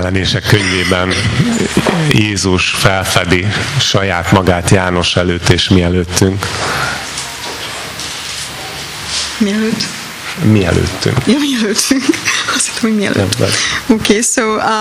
Jelenések könyvében Jézus felfedi saját magát János előtt és mi előttünk. Mielőtt? Mi előttünk. Ja, mi előttünk. Azt hittem, hogy mielőtt. Okay, so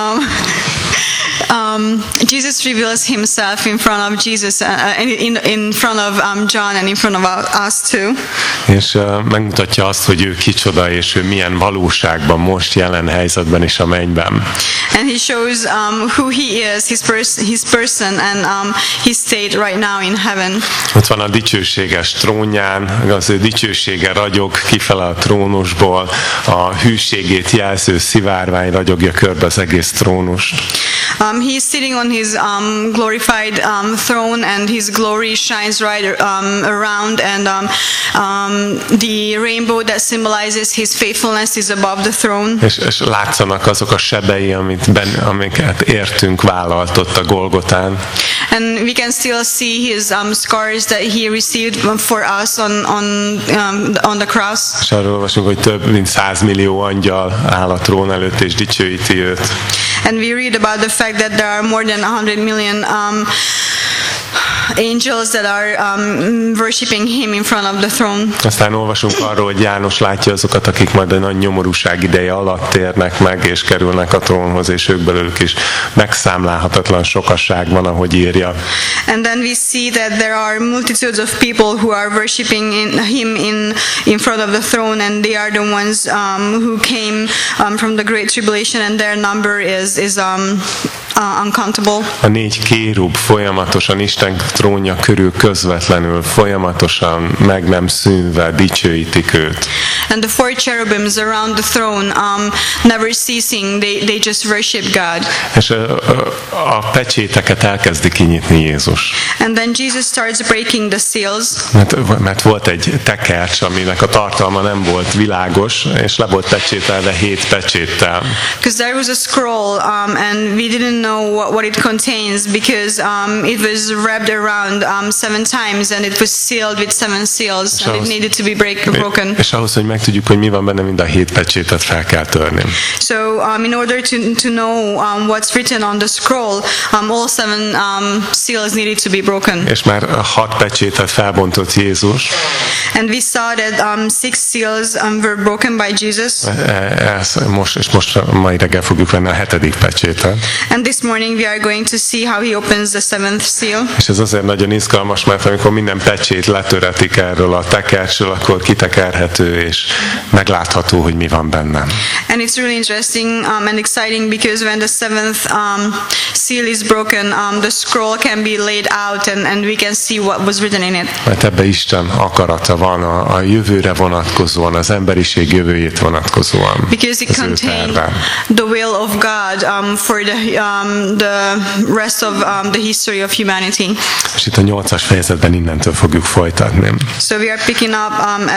Jesus reveals himself in front of Jesus, in front of John and in front of us too. És megmutatja azt, hogy ő kicsoda, és ő milyen valóságban, most jelen helyzetben is a mennyben. And he shows who he is, his person, and his state right now in heaven. Ott van a dicsőséges trónján, az ő dicsősége ragyog kifele a trónusból, a hűségét jelző szivárvány ragyogja körbe az egész trónust. He is sitting on his glorified throne, and his glory shines right around, and the rainbow that symbolizes his faithfulness is above the throne. És látszanak azok a sebei, amiket értünk vállaltott a Golgotán. And we can still see his scars that he received for us on the cross. És arról olvasunk, hogy több mint 100 millió angyal áll a trón előtt és dicsőíti őt. And we read about the fact that there are more than 100 million angels that are worshiping him in front of the throne. Aztán olvasunk arról, hogy János látja azokat, akik majd a nagy nyomorúság ideje alatt térnek meg, és kerülnek a trónhoz, és ők belőlük is megszámlálhatatlan sokaság van, ahogy írja. And then we see that there are multitudes of people who are worshiping him in front of the throne, and they are the ones who came from the great tribulation, and their number is uncountable. A 4 kérub folyamatosan Isten trónja körül közvetlenül, folyamatosan meg nem szűnve dicsőítik őt. And the 4 cherubims around the throne, never ceasing, they just worship God. És a pecséteket elkezdi kinyitni Jézus. And then Jesus starts breaking the seals. Mert volt egy tekercs, aminek a tartalma nem volt világos, és le volt pecsételve 7 pecséttel. Because there was a scroll, and we didn't know what it contains, because it was wrapped around 7 times, and it was sealed with 7 seals, and it needed to be broken. És ahhoz, hogy megtudjuk, hogy mi van benne, mind a 7 pecsétet fel kell törni. So in order to know what's written on the scroll, all 7 seals needed to be broken. És már 6 pecsétet felbontott Jézus. And we saw that 6 seals were broken by Jesus. Most mai reggel fogjuk venni a 7. pecsétet. And this morning we are going to see how he opens the 7th seal. És ez azért nagyon izgalmas, mert amikor minden pecsét letöretik erről a tekercsről, akkor kitekerhető és meglátható, hogy mi van benne. And it's really interesting and exciting, because when the 7th seal is broken, the scroll can be laid out, and we can see what was written in it. Mert ebbe Isten akarata van a jövőre vonatkozóan, az emberiség jövőjét vonatkozóan. Because it contained the will of God for the rest of the history of humanity. És itt a 8-as fejezetben innentől fogjuk folytatni. So we are picking up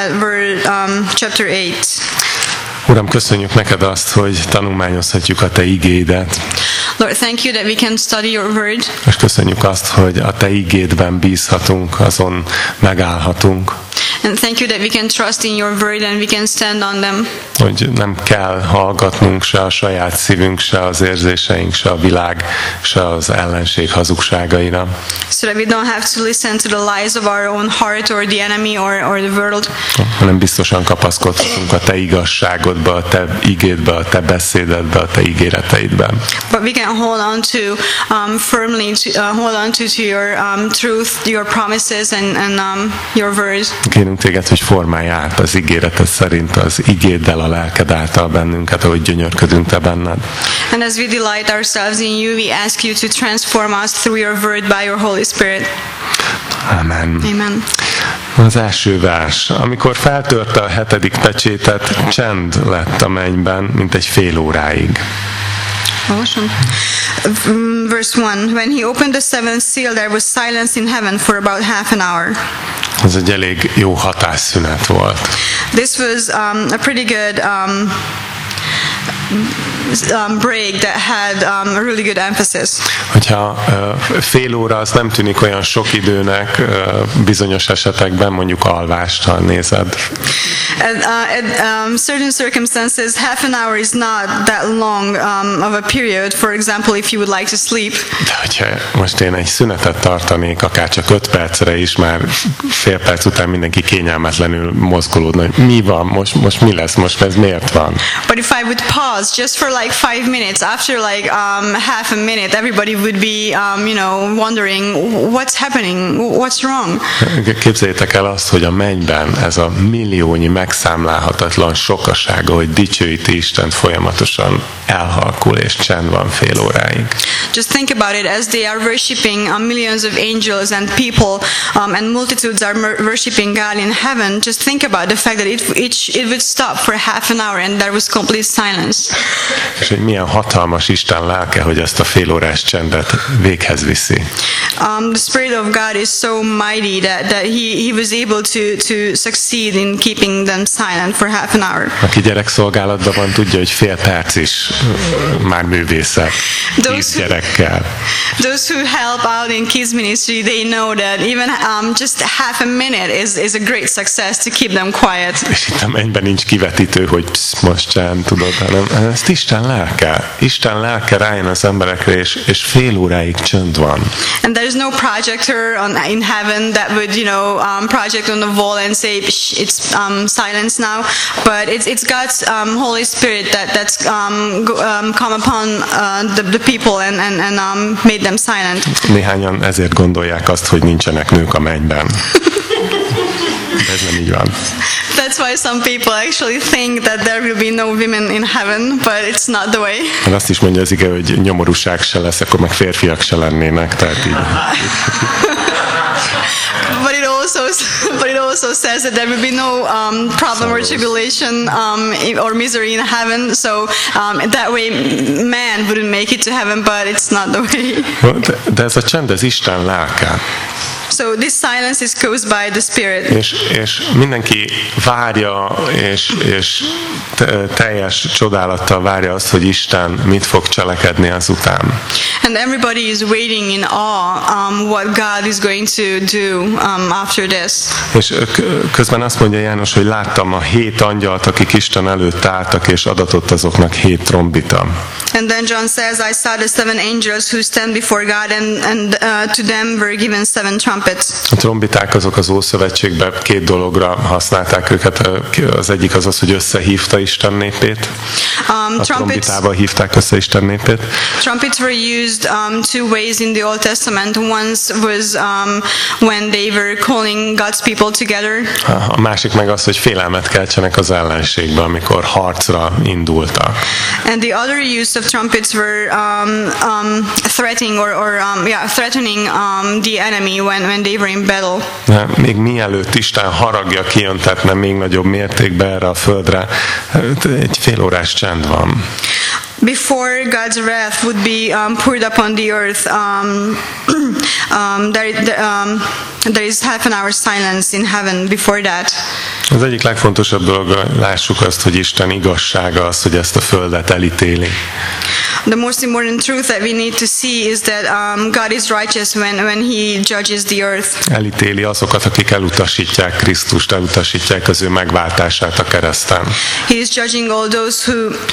at chapter 8. Uram, köszönjük neked azt, hogy tanulmányozhatjuk a te igédet. Lord, thank you that we can study your word. És köszönjük azt, hogy a te igédben bízhatunk, azon megállhatunk. And thank you that we can trust in your word and we can stand on them. Hogy nem kell hallgatnunk se a saját szívünk, se az érzéseink, se a világ, se az ellenség hazugságaira. So that we don't have to listen to the lies of our own heart or the enemy or the world. Hanem biztosan kapaszkodhatunk a te igazságodba, a te igédbe, a te beszédedbe, a te ígéreteidben. But we can hold on to firmly hold on to your truth, your promises and your words. Kérünk téged, hogy formálj át az ígéreted szerint, az igéddel, a lelked által bennünket, ahogy gyönyörködünk te benned. And as we delight ourselves in you, we ask you to transform us through your word by your Holy Spirit. Amen. Amen. Az első vers. Amikor feltörte a 7. pecsétet, csend lett a mennyben, mint egy fél óráig. Verse 1. When he opened the 7th seal, there was silence in heaven for about half an hour. Ez egy elég jó hatásszünet volt. This was a pretty good break that had a really good emphasis. Hogyha fél óra az nem tűnik olyan sok időnek bizonyos esetekben, mondjuk alvást, ha nézed. At certain circumstances, half an hour is not that long of a period. For example, if you would like to sleep. De hogyha most én egy szünetet tartanék, akár csak 5 percre is, már fél perc után mindenki kényelmetlenül mozgolódna. Mi van? Most mi lesz? Most ez miért van? But if I would pause just for like 5 minutes, after like half a minute, everybody would be, wondering what's happening, what's wrong. Képzeljétek el azt, hogy a mennyben ez a milliónyi megszámlálhatatlan sokasága, hogy dicsőíti Istent, folyamatosan elhalkul és csend van fél óráig. Just think about it, as they are worshipping millions of angels and people and multitudes are worshipping God in heaven. Just think about the fact that it would stop for half an hour and there was complete silence. És hogy milyen hatalmas Isten lelke, hogy ezt a félórás csendet véghez viszi. The Spirit of God is so mighty that he was able to succeed in keeping them silent for half an hour. Aki gyerekszolgálatban van, tudja, hogy fél perc is már művészet. 10 gyerekkel. Those who help out in kids ministry, they know that even just half a minute is a great success to keep them quiet. És itt a mennyben nincs kivetítő, hogy most sem tudod, hanem ezt Isten lelke rájön az emberekre, és fél óráig csönd van. And there is no projector in heaven that would, project on the wall and say it's silence now. But it's God's Holy Spirit that's come upon the people and made them silent. Néhányan ezért gondolják azt, hogy nincsenek nők a mennyben. De ez nem így van. That's why some people actually think that there will be no women in heaven, but it's not the way. Hát azt is mondja az ige, hogy nyomorúság se lesz, akkor meg férfiak se lennének, tehát így. But it also says that there will be no problem or tribulation or misery in heaven. So that way, man wouldn't make it to heaven, but it's not the way. De ez a csend, ez Isten lelke. So this silence is caused by the Spirit. És mindenki várja, és teljes csodálattal várja azt, hogy Isten mit fog cselekedni azután. And everybody is waiting in awe what God is going to do after this. És közben azt mondja János, hogy láttam a 7 angyalt, akik Isten előtt álltak, és adatott azoknak 7 trombita. And then John says, I saw the 7 angels who stand before God, and to them were given 7 trumpets. A trombiták azok az Ószövetségben 2 dologra használták őket. Az egyik az, hogy összehívta Isten népét. A trombitával hívták össze Isten népét. Trumpets were used 2 ways in the Old Testament. One was when they were calling God's people together. A másik meg az, hogy félelmet keltsenek az ellenségbe, amikor harcra indultak. And the other use of trumpets were threatening threatening the enemy when they were in battle. Még mielőtt Isten haragja kijöntetne még nagyobb mértékben erre a földre, egy félórás csend van. Before God's wrath would be poured upon the earth, there is half an hour silence in heaven before that. Az egyik legfontosabb dolog, lássuk azt, hogy Isten igazsága az, hogy ezt a földet elítéli. The most important truth that we need to see is that God is righteous when He judges the earth. Elítéli azokat, akik elutasítják Krisztust, elutasítják az ő megváltását a kereszten. He is judging all those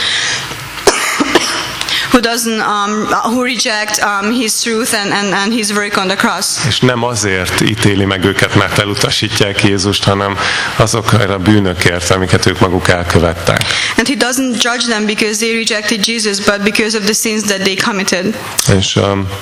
who reject His truth and His work on the cross. És nem azért ítéli meg őket, mert elutasítják Jézust, hanem azokra a bűnökért, amiket ők maguk elkövettek. And He doesn't judge them because they rejected Jesus, but because of the sins that they committed. És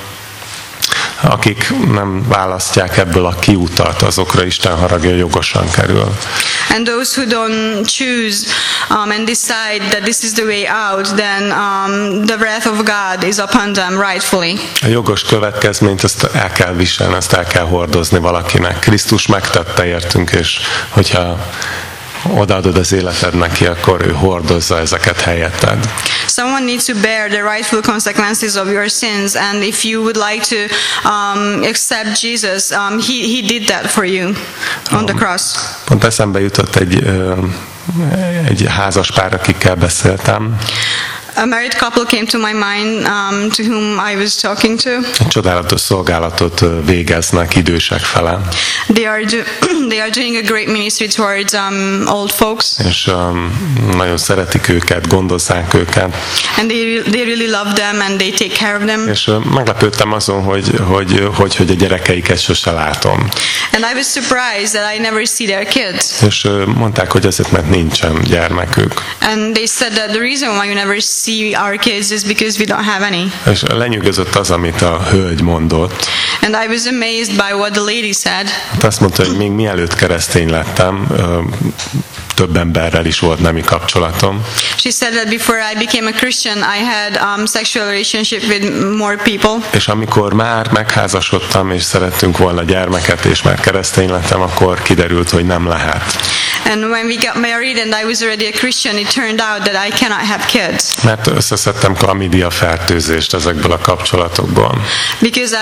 akik nem választják ebből a kiutat, azokra Isten haragja jogosan kerül. And those who don't choose and decide that this is the way out, then the wrath of God is upon them rightfully. A jogos következményt azt el kell viselni, azt el kell hordozni valakinek. Krisztus megtette értünk, és hogyha odaadod az életed neki, akkor ő hordozza ezeket helyetted. Someone needs to bear the rightful consequences of your sins, and if you would like to accept Jesus, he did that for you on the cross. Pont eszembe jutott egy házas pár, akikkel beszéltem. A married couple came to my mind, to whom I was talking to. Egy csodálatos szolgálatot végeznek idősek fele. They are doing a great ministry towards old folks. És nagyon szeretik őket, gondozzák őket. And they really love them and they take care of them. És meglepődtem azon, hogy a gyerekeiket sose látom. And I was surprised that I never see their kids. És mondták, hogy azért, mert nincsen gyermekük. And they said that the reason why you never see our kids is because we don't have any. És lenyűgözött az, amit a hölgy mondott. And I was amazed by what the lady said. Hát azt mondta, hogy még mielőtt keresztény lettem, több emberrel is volt nemi kapcsolatom. She said that before I became a Christian, I had sexual relationship with more people. És amikor már megházasodtam, és szerettünk volna gyermeket, és már keresztény lettem, akkor kiderült, hogy nem lehet. And when we got married and I was already a Christian, it turned out that I cannot have kids. Mert összeszedtem chlamydia fertőzést ezekből a kapcsolatokból. Because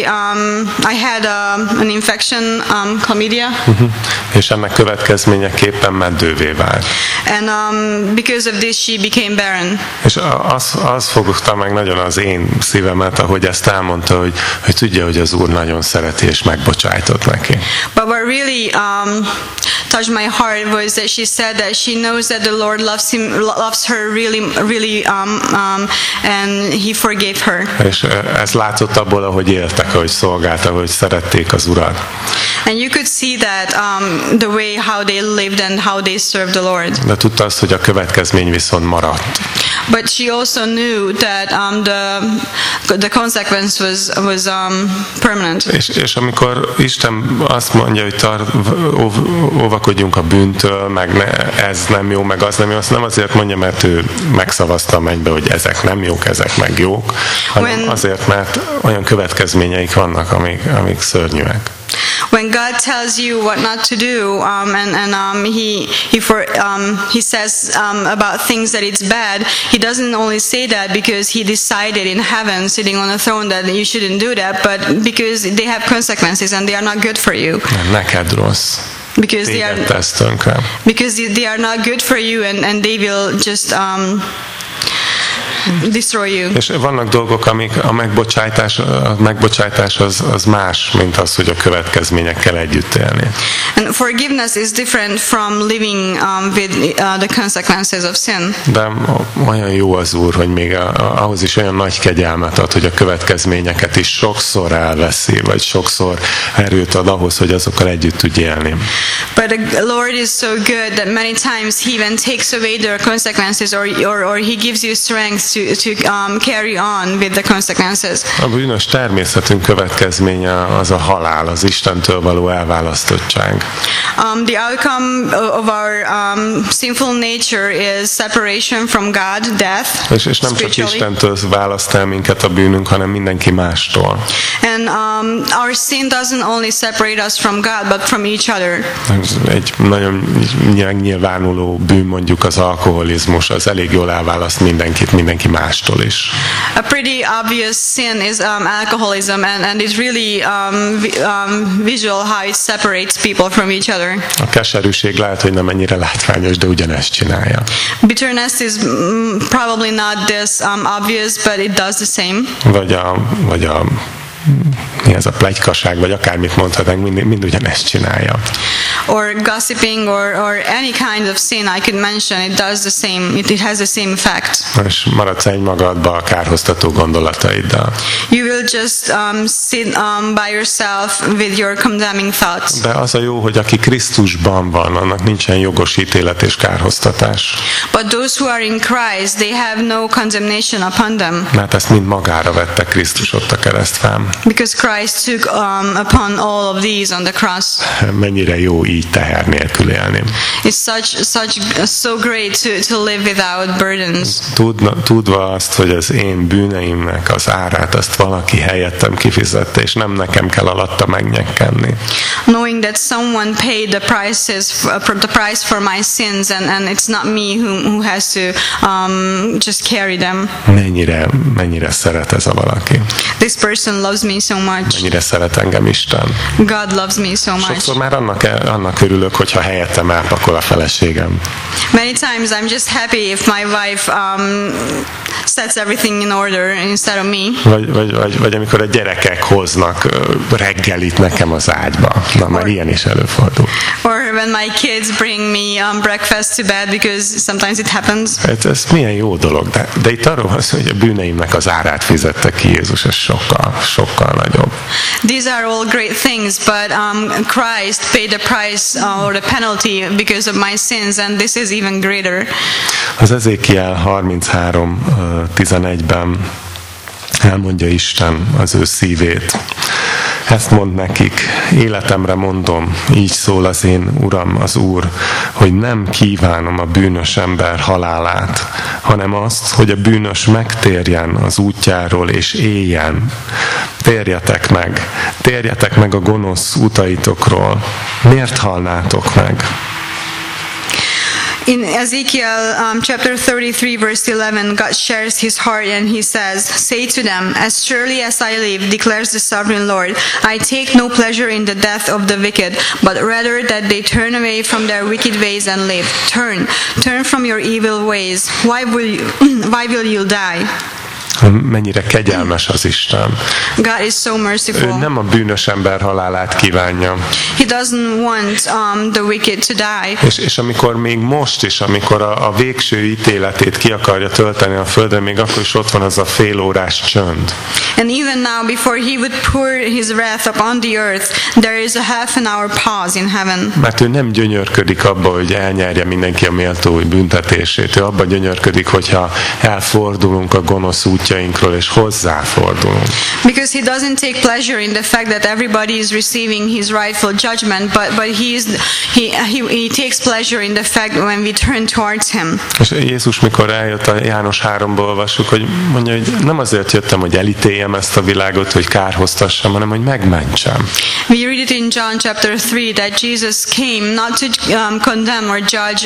I had an infection, chlamydia. És ennek következményeképpen meddővé vált. And because of this, she became barren. És az fogta meg nagyon az én szívemet, ahogy ezt elmondta, hogy tudja, hogy az Úr nagyon szereti és megbocsájtott neki. But what really touched my heart was that she said that she knows that the Lord loves her really, and He forgave her. És ez látszott abból, ahogy éltek, ahogy szolgáltak, ahogy szerették az Urat. And you could see that the way how they lived and how they served the Lord. De tudta azt, hogy a következmény viszont maradt. But she also knew that the consequence was permanent. És amikor Isten azt mondja, hogy óvakodjunk a bűntől, meg ez nem jó, meg az nem jó, azt nem azért mondja, mert ő megszavazta a mennybe, hogy ezek nem jók, ezek meg jók, hanem azért, mert olyan következményeik vannak, amik szörnyűek. When God tells you what not to do, He says about things that it's bad, He doesn't only say that because He decided in heaven, sitting on a throne, that you shouldn't do that, but because they have consequences and they are not good for you. Neked rossz. Because they are not good for you, and they will just destroy you. És vannak dolgok, amik a megbocsátás az más, mint az, hogy a következményekkel együtt élni. And forgiveness is different from living with the consequences of sin. De olyan jó az Úr, hogy még ahhoz is olyan nagy kegyelmet ad, hogy a következményeket is sokszor elveszi, vagy sokszor erőt ad ahhoz, hogy azokkal együtt tudj élni. But the Lord is so good that many times He even takes away their consequences, or He gives you strength to carry on with the consequences. A bűnös természetünk következménye az a halál, az Istentől való elválasztottság. The outcome of our sinful nature is separation from God, death. És nem csak Istentől választ el minket a bűnünk, hanem mindenki mástól. And our sin doesn't only separate us from God, but from each other. Egy nagyon nyilvánuló bűn, mondjuk az alkoholizmus, az elég jól elválaszt mindenki mástól is. A pretty obvious sin is alcoholism, and it's really visual how it separates people from each other. A keserűség lehet, hogy nem ennyire látványos, de ugyanezt csinálja. Bitterness is probably not this obvious, but it does the same. Vagy a mi ez a pletykaság, vagy akármit mondhatnánk, mind ugyanezt csinálja. Or gossiping, or any kind of sin I could mention, it does the same. It has the same effect. És maradsz magadba a kárhoztató gondolataiddal. You will just sit by yourself with your condemning thoughts. De az a jó, hogy aki Krisztusban van, annak nincsen jogos ítélet és kárhoztatás. But those who are in Christ, they have no condemnation upon them. Mert ezt mind magára vette Krisztus ott a keresztfán. Because Christ took upon all of these on the cross. Mennyire jó így teher nélkül élni. It's so great to live without burdens. Tudva azt, hogy az én bűneimnek az árát azt valaki helyettem kifizette, és nem nekem kell alatta megnyekkenni. Knowing that someone paid the price for my sins, and it's not me who has to just carry them. Mennyire szeret ez a valaki. This person loves me so much. Mennyire szeret engem Isten. God loves me so much. Sokszor már annak örülök, hogyha helyettem elpakol a feleségem. Many times I'm just happy if my wife sets everything in order instead of me. Vagy amikor a gyerekek hoznak reggelit nekem az ágyba. Na, már ilyen is előfordul. Or when my kids bring me breakfast to bed, because sometimes it happens. Ez milyen jó dolog, de itt arról van szó, hogy a bűneimnek az árát fizette ki Jézus, ez sokkal nagyobb. These are all great things, but Christ paid the price or the penalty because of my sins, and this is even greater. Az Ezékiel 33:11-ben elmondja Isten az ő szívét. Ezt mond nekik, életemre mondom, így szól az én Uram, az Úr, hogy nem kívánom a bűnös ember halálát, hanem azt, hogy a bűnös megtérjen az útjáról és éljen. Térjetek meg a gonosz utaitokról. Miért halnátok meg? In Ezekiel chapter 33 verse 11, God shares his heart and he says, "Say to them, as surely as I live, declares the sovereign Lord, I take no pleasure in the death of the wicked, but rather that they turn away from their wicked ways and live. Turn from your evil ways. Why will you die?" Mennyire kegyelmes az Isten. God is so merciful. Ő nem a bűnös ember halálát kívánja. He doesn't want the wicked to die. És amikor még most is, amikor a végső ítéletét ki akarja tölteni a földre, még akkor is ott van az a félórás csönd. And even now, before he would pour his wrath upon the earth, there is a half an hour pause in heaven. Mert ő nem gyönyörködik abba, hogy elnyerje mindenki a méltó büntetését. Ő abba gyönyörködik, hogyha elfordulunk a gonosz útjainkról és hozzáfordulunk. Because he doesn't take pleasure in the fact that everybody is receiving his rightful judgment, but he takes pleasure in the fact when we turn towards him. És Jézus, mikor eljött, a János 3-ból olvassuk, hogy mondja, hogy nem azért jöttem, hogy elítéljem ezt a világot, hogy kárhoztassam, hanem hogy megmentsem. We read it in John chapter 3 that Jesus came not to condemn or judge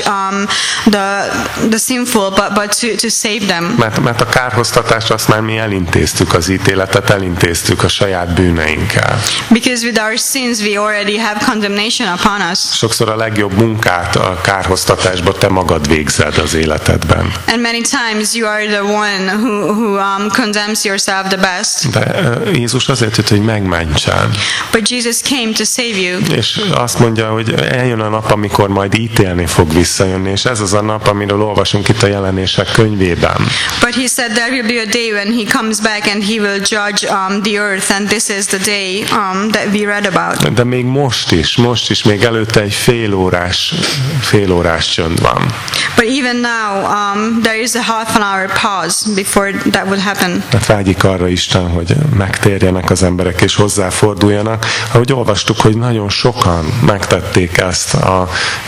the sinful, but to save them. Mert a kárhoztatást azt már mi elintéztük, az ítéletet elintéztük a saját bűneinkkel. Because with our sins we already have condemnation upon us. Sokszor a legjobb munkát a kárhoztatásban te magad végzed az életedben. And many times you are the one who condemns yourself the best. De Jézus azért jött, hogy megmentsen. But Jesus came to save you. És azt mondja, hogy eljön a nap, amikor majd ítélni fog visszajönni, és ez az a nap, amiről olvasunk itt a Jelenések könyvében. But he said there will be a day when he comes back and he will judge the earth, and this is the day that we read about. De még most is, még előtte egy félórás csönd van. But even now, there is a half an hour pause before that would happen. Mert vágyik arra Isten, hogy megtérjenek az emberek és hozzáforduljanak. Ahogy olvastuk, hogy nagyon sokan megtették ezt a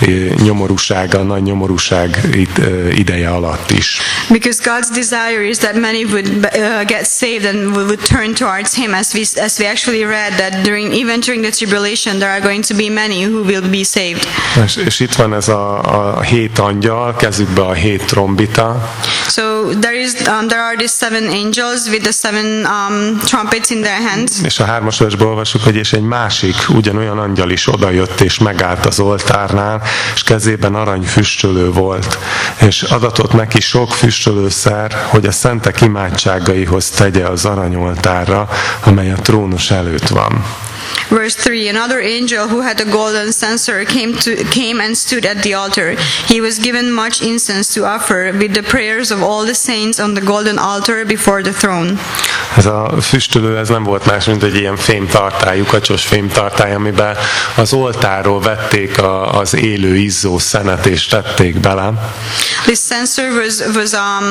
nagy nyomorúság ideje alatt is. Because God's desire is that many would get saved and would turn towards Him, as we actually read that even during the tribulation there are going to be many who will be saved. És itt van ez a 7 angyal, kezükbe a 7 trombita. So there are these 7 angels with the 7 trumpets in their hands. És a 3. versben olvassuk, hogy és egy másik ugyanolyan angyal is odajött és megállt az oltárnál, és kezében aranyfüstölő volt, és adatott neki sok füstölőszer, hogy a szentek imádságaihoz tegye az aranyoltárra, amely a trónus előtt van. Verse 3, another angel who had a golden censer came and stood at the altar. He was given much incense to offer with the prayers of all the saints on the golden altar before the throne. Ez a füstölő, ez nem volt más, mint egy ilyen fémtartály, lyukacsos fémtartály, amiben az oltárról vették az élő izzó szenet és tették bele. This censer was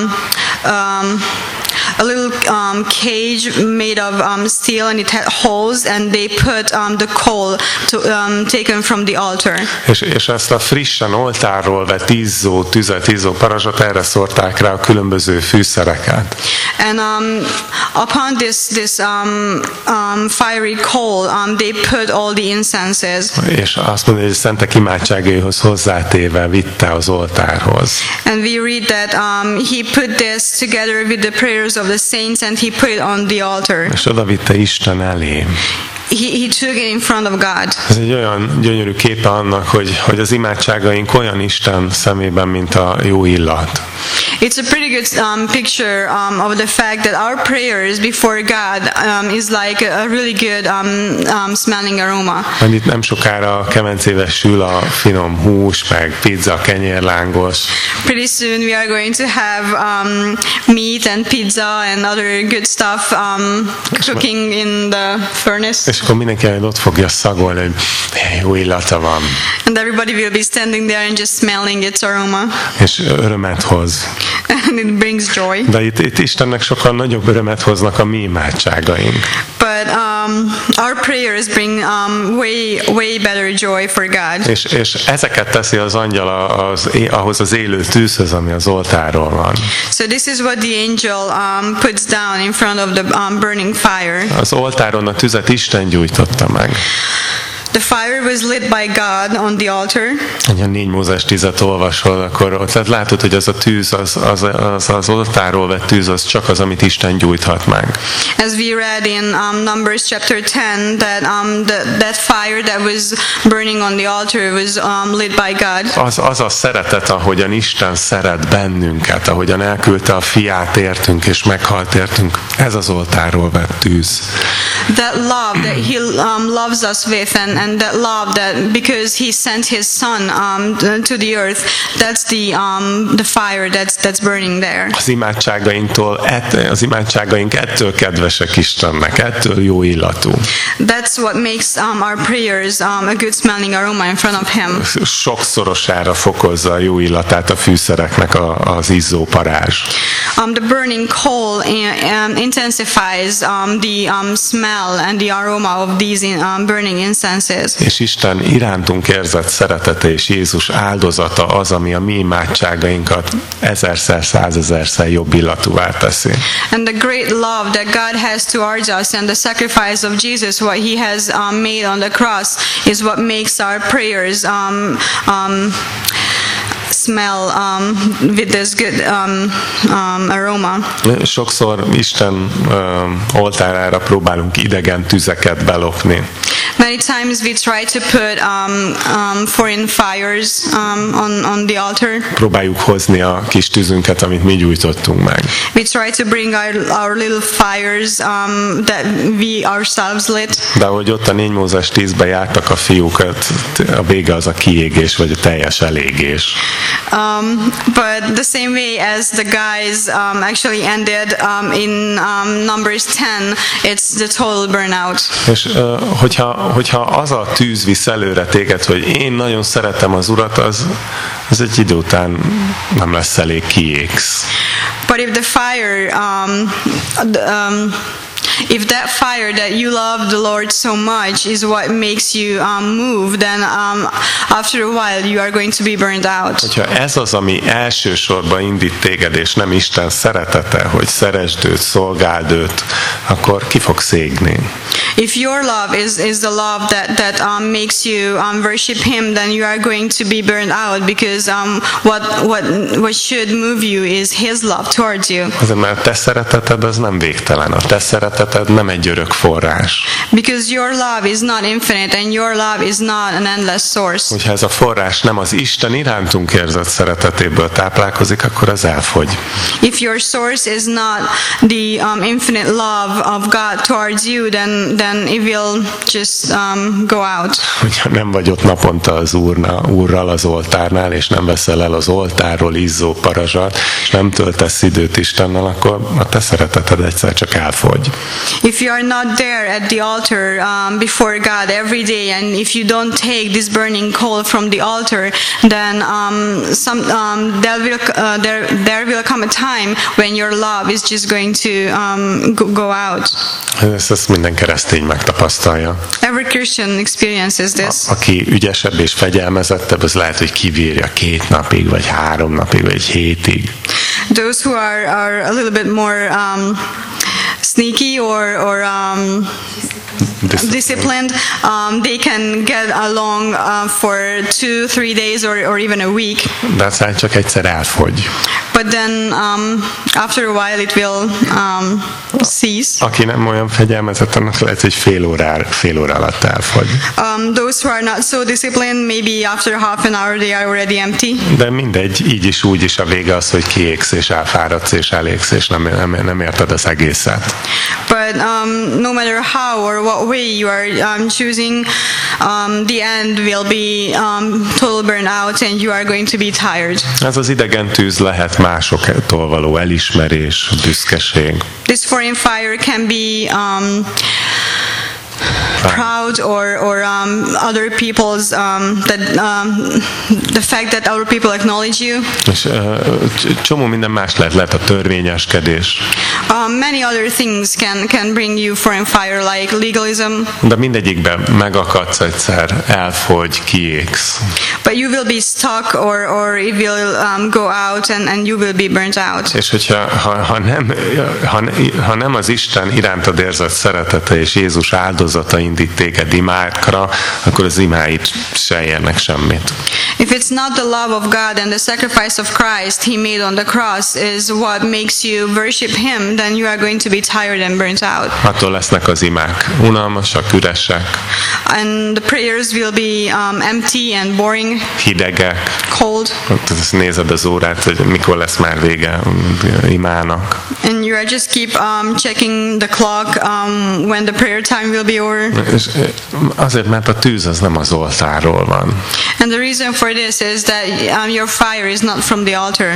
a little cage made of steel, and it had holes, and they put the coal taken from the altar. És ezt a frissen oltárról vett tüzet izzó parazsot, erre szórták rá a különböző fűszereket. And upon this fiery coal, they put all the incenses. És azt mondja, hogy a szentek imádságaihoz hozzátéve vitte az oltárhoz. And we read that he put this together with the prayers of the saints, and he put it on the altar. És oda vitte Isten elé. he took it in front of God. Ez egy olyan gyönyörű képe annak, hogy az imádságaink olyan Isten szemében, mint a jó illat. It's a pretty good picture of the fact that our prayers before God is like a really good smelling aroma. Mert itt nem sokára a kemencébe sül a finom hús, meg pizza, kenyérlángos. Pretty soon we are going to have meat and pizza and other good stuff cooking in the furnace. És akkor mindenki ott fogja szagolni, hogy jó illata van. And everybody will be standing there and just smelling its aroma. És örömet hoz. And it brings joy. De itt Istennek sokkal nagyobb örömet hoznak a mi imádságaink. But our prayers bring way better joy for God. És ezeket teszi az angyal ahhoz az élő tűzhöz, ami az oltáról van. So this is what the angel puts down in front of the burning fire. Az oltáron a tüzet Isten gyújtotta meg. The fire was lit by God on the altar. Ha 4 Mózes 10-et olvasol, akkor ott látod, hogy az a tűz, az oltáról vett tűz, az csak az, amit Isten gyújthat meg. As we read in Numbers chapter 10, that fire that was burning on the altar was lit by God. Az a szeretet, ahogyan Isten szeret bennünket, ahogyan elküldte a fiát értünk és meghalt értünk, ez az oltáról vett tűz. That love that He loves us with, and that love that because He sent His Son to the earth, that's the fire that's burning there. Az imádságaink ettől kedvesek Istennek, ettől jó illatú. That's what makes our prayers a good smelling aroma in front of Him. Sokszorosára fokozza a jó illatát a fűszereknek az izzó parázs. The burning coal intensifies the smell and the aroma of these burning incenses. És Isten irántunk érzett szeretete és Jézus áldozata az, ami a mi imádságainkat 1000-szer, 100,000-szer jobb illatúvá teszi. And the great love that God has towards us and the sacrifice of Jesus, what He has made on the cross, is what makes our prayers smell with this good aroma. Sokszor Isten oltárára próbálunk idegen tüzeket belopni. Many times we try to put foreign fires on the altar. Próbáljuk hozni a kis tüzünket, amit mi gyújtottunk meg. We try to bring our little fires that we ourselves lit. De ahogy ott a 4 Mózes 10-ben jártak a fiúkat, a vége az a kiégés, vagy a teljes elégés. But the same way as the guys actually ended in Numbers 10, it's the total burnout. És hogyha az a tűz visz előre téged, hogy én nagyon szeretem az Urat, az egy idő után nem lesz elég, kiégsz. But if the fire if that fire that you love the Lord so much is what makes you move, then after a while you are going to be burned out. Hogyha ez az, ami elsősorban indít téged, és nem Isten szeretete, hogy szeresd őt, szolgáld őt, akkor ki fogsz égni. If your love is the love that makes you worship Him, then you are going to be burned out, because what should move you is His love towards you. Azért, mert te szereteted az nem végtelen, a te szereteted nem egy örök forrás. Because your love is not infinite and your love is not an endless source. Hogyha ez a forrás nem az Isten irántunk érzett szeretetéből táplálkozik, akkor az elfogy. If your source is not the infinite love of God towards you, then it will just go out. Hogyha nem vagy ott naponta az Úrral az oltárnál, és nem veszel el az oltárról izzó parazsat, és nem töltesz időt Istennel, akkor a te szereteted egyszer csak elfogy. If you are not there at the altar before God every day, and if you don't take this burning coal from the altar, then there will come a time when your love is just going to go out. Ezt minden keresztény megtapasztalja. Every Christian experiences this. Aki ügyesebb és fegyelmezettebb, az lehet, hogy kibírja 2 napig, vagy 3 napig, vagy 1 hétig. Those who are a little bit more sneaky or disciplined, they can get along for 2-3 days or even a week. De aztán csak egyszer elfogy. but then after a while it will cease. Aki nem olyan fegyelmezett, annak lehet, hogy fél óra alatt elfogy. Those who are not so disciplined, maybe after half an hour they are already empty. De mindegy, így is úgy is a vége az, hogy kiégsz és elfáradsz és elégsz, és nem érted az egészet. But no matter how or what way you are choosing, the end will be total burnout and you are going to be tired. Ez az idegen tűz lehet másoktól való elismerés, büszkeség. This foreign fire can be proud or other people's the fact that other people acknowledge you. És csomó minden más lehet a törvényeskedés. Many other things can bring you foreign fire, like legalism. De mindegyikben megakadsz egyszer, elfogy, kiégsz. But you will be stuck or it will go out and you will be burnt out. És hogyha ha nem az Isten irántad érzett szeretete és Jézus áldozata indít téged imákra, akkor az imáid se érnek semmit. If it's not the love of God and the sacrifice of Christ He made on the cross is what makes you worship Him, then you are going to be tired and burnt out. Attól lesznek az imák unalmasak, üresek. And the prayers will be empty and boring. Hidegek. Cold. Ezt nézed az órát, hogy mikor lesz már vége imának. And you are just keep checking the clock when the prayer time will be over. És azért, mert a tűz az nem az oltárról van. And the reason for this is that your fire is not from the altar.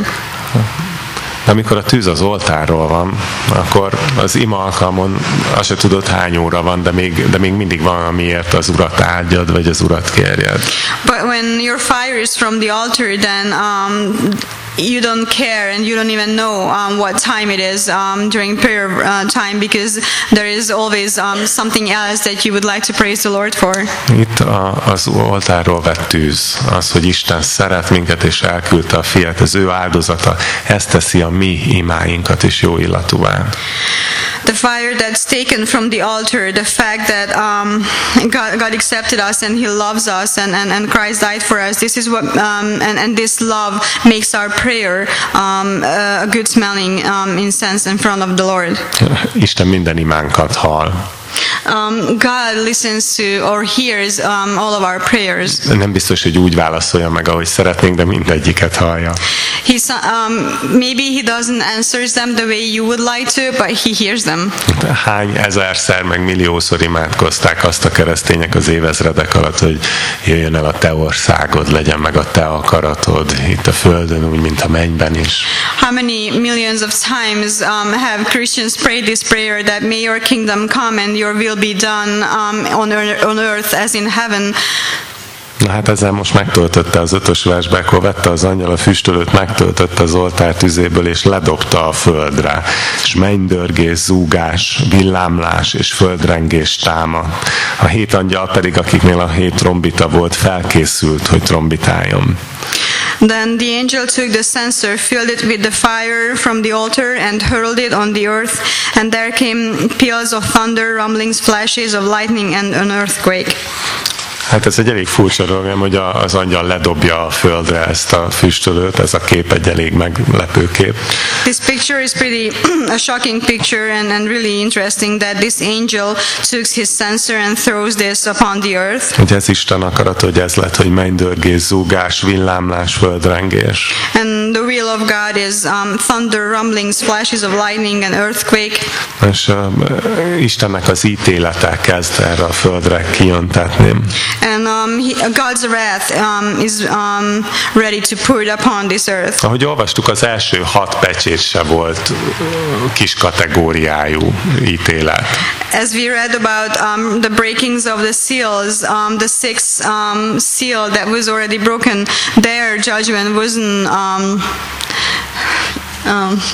Amikor a tűz az oltárról van, akkor az ima alkalmon azt se tudod hány óra van, de még mindig van, amiért az Urat áldjad, vagy az Urat kérjed. But when your fire is from the altar, then you don't care and you don't even know what time it is during prayer time, because there is always something else that you would like to praise the Lord for. Itt az oltárról vett tűz, az, hogy Isten szeret minket és elküldte a fiát, az ő áldozata, ez teszi a mi imáinkat is jó illatúvá. The fire that's taken from the altar, the fact that God accepted us and He loves us and Christ died for us, this is what and this love makes our prayer a good smelling incense in front of the Lord. Isten minden imánkat hall. God listens to or hears all of our prayers. Nem biztos, hogy úgy válaszolja meg, ahogy szeretnénk, de mindegyiket hallja. Maybe He doesn't answer them the way you would like to, but He hears them. Hány ezerszer, meg milliószor imádkozták azt a keresztények az évezredek alatt, hogy jöjjön el a te országod, legyen meg a te akaratod itt a földön, úgy, mint a mennyben is. How many millions of times have Christians prayed this prayer that may your kingdom come and your will be done on earth as in heaven? Na hát ezzel most megtöltötte az 5. versbe, akkor vette az angyal a füstölőt, megtöltötte az oltár tüzéből, és ledobta a földre. És mennydörgés, zúgás, villámlás és földrengés támad. A 7 angyal pedig, akiknél a 7 trombita volt, felkészült, hogy trombitáljon. Then the angel took the censer, filled it with the fire from the altar, and hurled it on the earth. And there came peals of thunder, rumblings, flashes of lightning, and an earthquake. Hát ez egy elég furcsa dolog, nem, hogy az angyal ledobja a földre ezt a füstölőt, ez a kép egy elég meglepő kép. This picture is pretty a shocking picture and really interesting that this angel took his censer and throws this upon the earth. Hogy ez Isten akarat, hogy ez lett, hogy mennydörgés, zúgás, villámlás, földrengés. And the will of God is thunder, rumblings, flashes of lightning and earthquake. És Istennek az ítélete kezd erre a földre kijöntetni. And God's wrath is ready to pour it upon this earth. Ahogy olvastuk, az első 6 pecsét se volt kis kategóriájú ítélet. As we read about the breakings of the seals, the 6th seal that was already broken, their judgment wasn't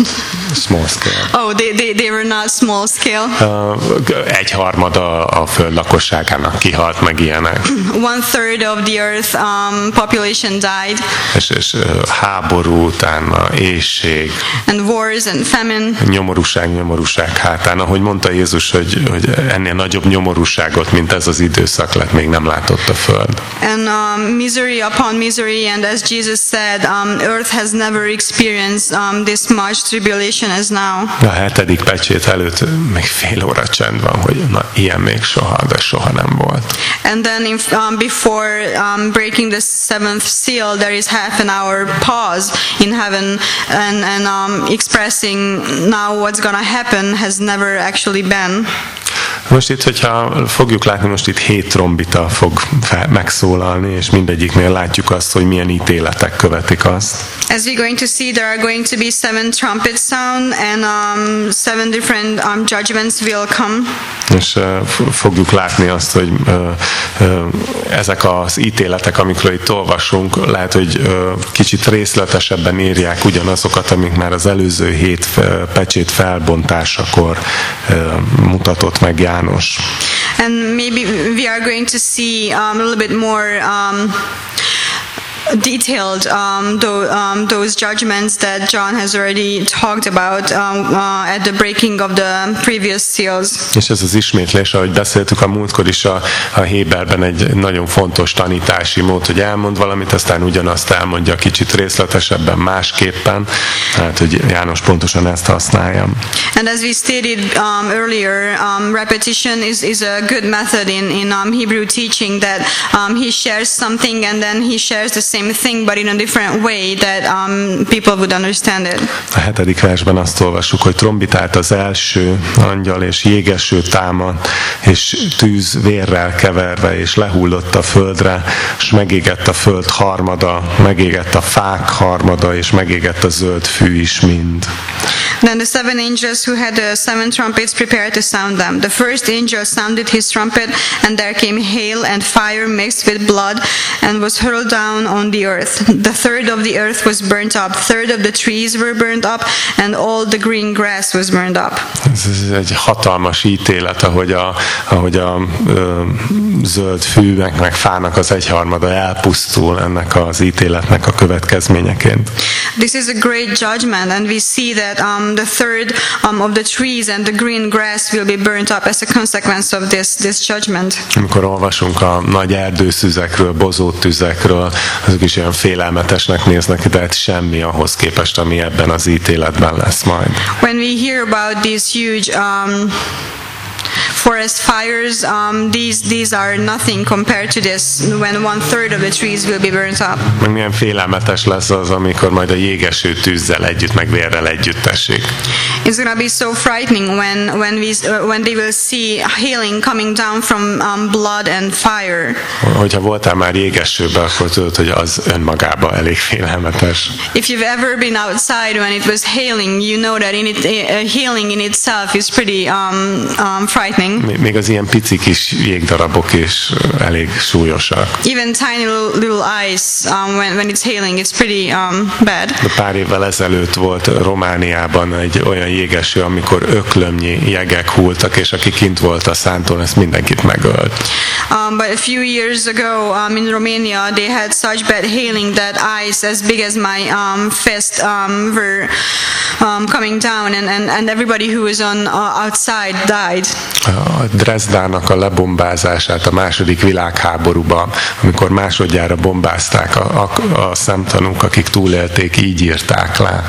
Small scale. Oh, they were not small scale. Egyharmada a föld lakosságának kihalt meg ilyenek. 1/3 of the earth population died. És háború utána, éhség. And wars and famine. Nyomorúság hátán. Ahogy mondta Jézus, hogy ennél nagyobb nyomorúságot, mint ez az időszak lett, még nem látott a föld. And misery upon misery, and as Jesus said, earth has never experienced this much tribulation as now. A 7. pecsét előtt még fél óra csend van, hogy na, ilyen még soha, de soha nem volt. And then before breaking the 7th seal, there is half an hour pause in heaven, and expressing now what's gonna happen has never actually been. Most itt, hogyha fogjuk látni, most itt 7 trombita fog megszólalni, és mindegyiknél látjuk azt, hogy milyen ítéletek követik azt. As we're going to see, there are going to be 7 trumpets sound, and 7 different judgments will come. És fogjuk látni azt, hogy ezek az ítéletek, amikről itt olvasunk, lehet, hogy kicsit részletesebben írják ugyanazokat, amik már az előző 7 pecsét felbontásakor mutatott meg János. And maybe we are going to see a little bit more detailed those judgments that John has already talked about at the breaking of the previous seals. És ez az ismétlés, ahogy beszéltük a múltkor is a Héberben, egy nagyon fontos tanítási mód, hogy elmond valamit, aztán ugyanazt elmondja kicsit részletesebben, másképpen. Hát, hogy János pontosan ezt használja. And as we stated earlier, repetition is a good method in Hebrew teaching, that he shares something and then he shares the same thing but in a different way that people would understand it. A 7. versben azt olvassuk, hogy trombitált az első angyal, és jégeső támadt, és tűz vérrel keverve, és lehullott a földre, és megégett a föld harmada, megégett a fák harmada, és megégett a zöld fű is mind. Then the 7 angels who had the 7 trumpets prepared to sound them. The first angel sounded his trumpet, and there came hail and fire mixed with blood, and was hurled down on the earth. The third of the earth was burnt up, third of the trees were burnt up, and all the green grass was burned up. Ez egy hatalmas ítélet, ahogy a zöld fűnek, meg fának az egyharmada elpusztul ennek az ítéletnek a következményeként. This is a great judgment, and we see that the third of the trees and the green grass will be burnt up as a consequence of this judgment. Amikor olvasunk a nagy erdőszüzekről, bozóttüzekről, azok is olyan félelmetesnek néznek, de hát semmi ahhoz képest, ami ebben az ítéletben lesz majd. When we hear about these huge forest fires, these are nothing compared to this, when 1/3 of the trees will be burnt up. Meg milyen félelmetes lesz az, amikor majd a jégeső tűzzel együtt, meg vérrel együtt esik. It's going to be so frightening when they will see hailing coming down from blood and fire. Hogyha voltál már jégesőben, akkor tudod, hogy az önmagában elég félelmetes. If you've ever been outside when it was hailing, you know that hailing in itself is pretty frightening. Még az ilyen pici kis jégdarabok is elég súlyosak. Even tiny little ice, when it's hailing, it's pretty bad. De pár évvel ezelőtt volt Romániában egy olyan jégeső, amikor öklömnyi jegek hulltak, és aki kint volt a szántón, ezt mindenkit megölt. But a few years ago in Romania, they had such bad hailing that ice as big as my fist were coming down, and everybody who was outside died. A Dresdának a lebombázását a második világháborúban, amikor másodjára bombázták a szemtanúk, akik túlélték, így írták le.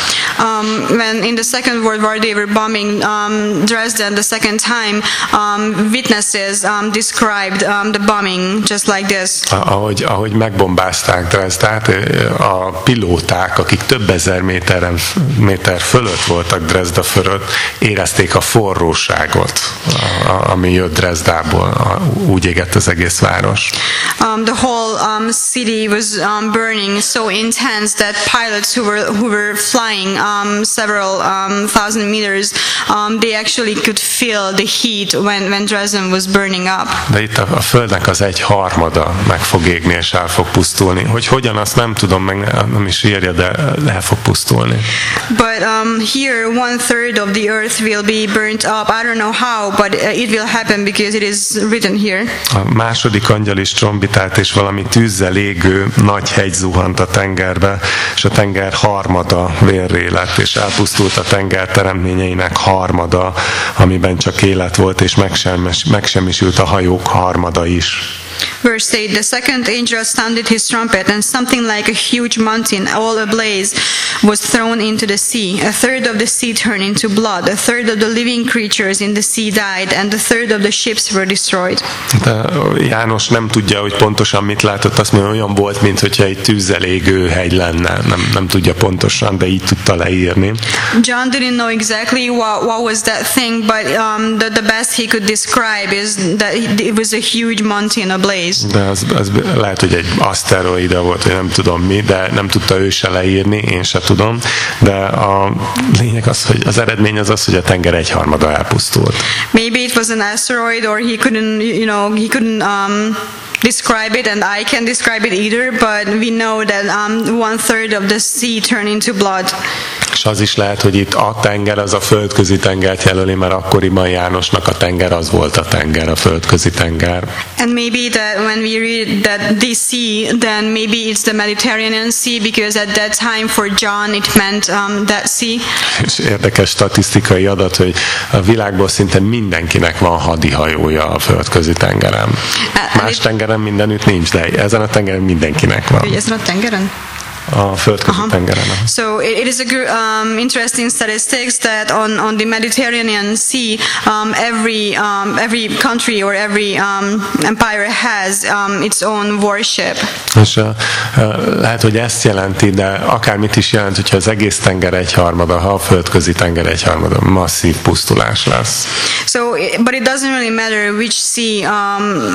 When in the Second World War they were bombing Dresden the second time, witnesses described the bombing just like this. Ahogy megbombázták Dresdát, a pilóták, akik több ezer méter fölött voltak Dresda fölött, érezték a forróságot, ami jött Dresdából. Úgy égett az egész város. The whole city was burning so intense that pilots who were flying several thousand meters, they actually could feel the heat when Dresden was burning up. De itt a Földnek az 1/3 meg fog égni és el fog pusztulni. Hogy hogyan, azt nem tudom, meg nem is írja, de el fog pusztulni. But here 1/3 of the earth will be burnt up. I don't know how, but it will happen because it is written here. A második angyal is trombitált, és valami tűzzel égő nagy hegy zuhant a tengerbe, és a tenger harmada vérré lett, és elpusztult a tenger teremtményeinek harmada, amiben csak élet volt, és megsemmisült a hajók harmada is. Verse 8, the second angel sounded his trumpet, and something like a huge mountain, all ablaze, was thrown into the sea. A third of the sea turned into blood, a third of the living creatures in the sea died, and a third of the ships were destroyed. De János nem tudja, hogy pontosan mit látott, azt mondja, olyan volt, mintha egy tűzzel égő hegy lenne. Nem tudja pontosan, de így tudta leírni. John didn't know exactly what was that thing, but the best he could describe is that it was a huge mountain ablaze. De az lehet, hogy egy aszteroida volt, vagy nem tudom mi, de nem tudta ő se leírni, én se tudom. De a lényeg az, hogy az eredmény az, hogy a tenger 1/3 elpusztult. Maybe it was an asteroid, or he couldn't describe it, and I can't describe it either, but we know that 1/3 of the sea turned into blood. És az is lehet, hogy itt a tenger az a földközi tengert jelöli, mert akkoriban Jánosnak a tenger az volt a tenger, a földközi tenger. And maybe that when we read that this sea, then maybe it's the Mediterranean Sea, because at that time for John it meant that sea. És érdekes statisztikai adat, hogy a világból szinte mindenkinek van hadihajója a földközi tengeren. Más tengeren mindenütt nincs, de ezen a tengeren mindenkinek van. Ezen a tengeren? A földközi tengeren. So it is a interesting statistics that on the Mediterranean Sea, every country or every empire has its own warship. És lehet, hogy ezt jelenti, de akármit is jelent, hogyha az egész tenger 1/3, ha a földközi tenger 1/3, masszív pusztulás lesz. So, but it doesn't really matter which sea.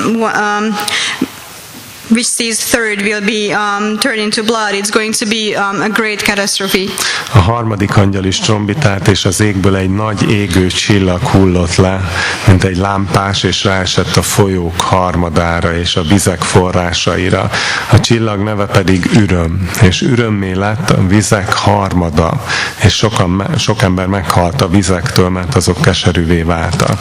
Which sea's third will be turned into blood. It's going to be a great catastrophe. A harmadik angyal is trombitált, és az égből egy nagy égő csillag hullott le, mint egy lámpás, és ráesett a folyók harmadára és a vizek forrásaira. A csillag neve pedig Üröm, és örömmé lett a vizek harmada, és sok ember meghalt a vizektől, mert azok keserűvé váltak.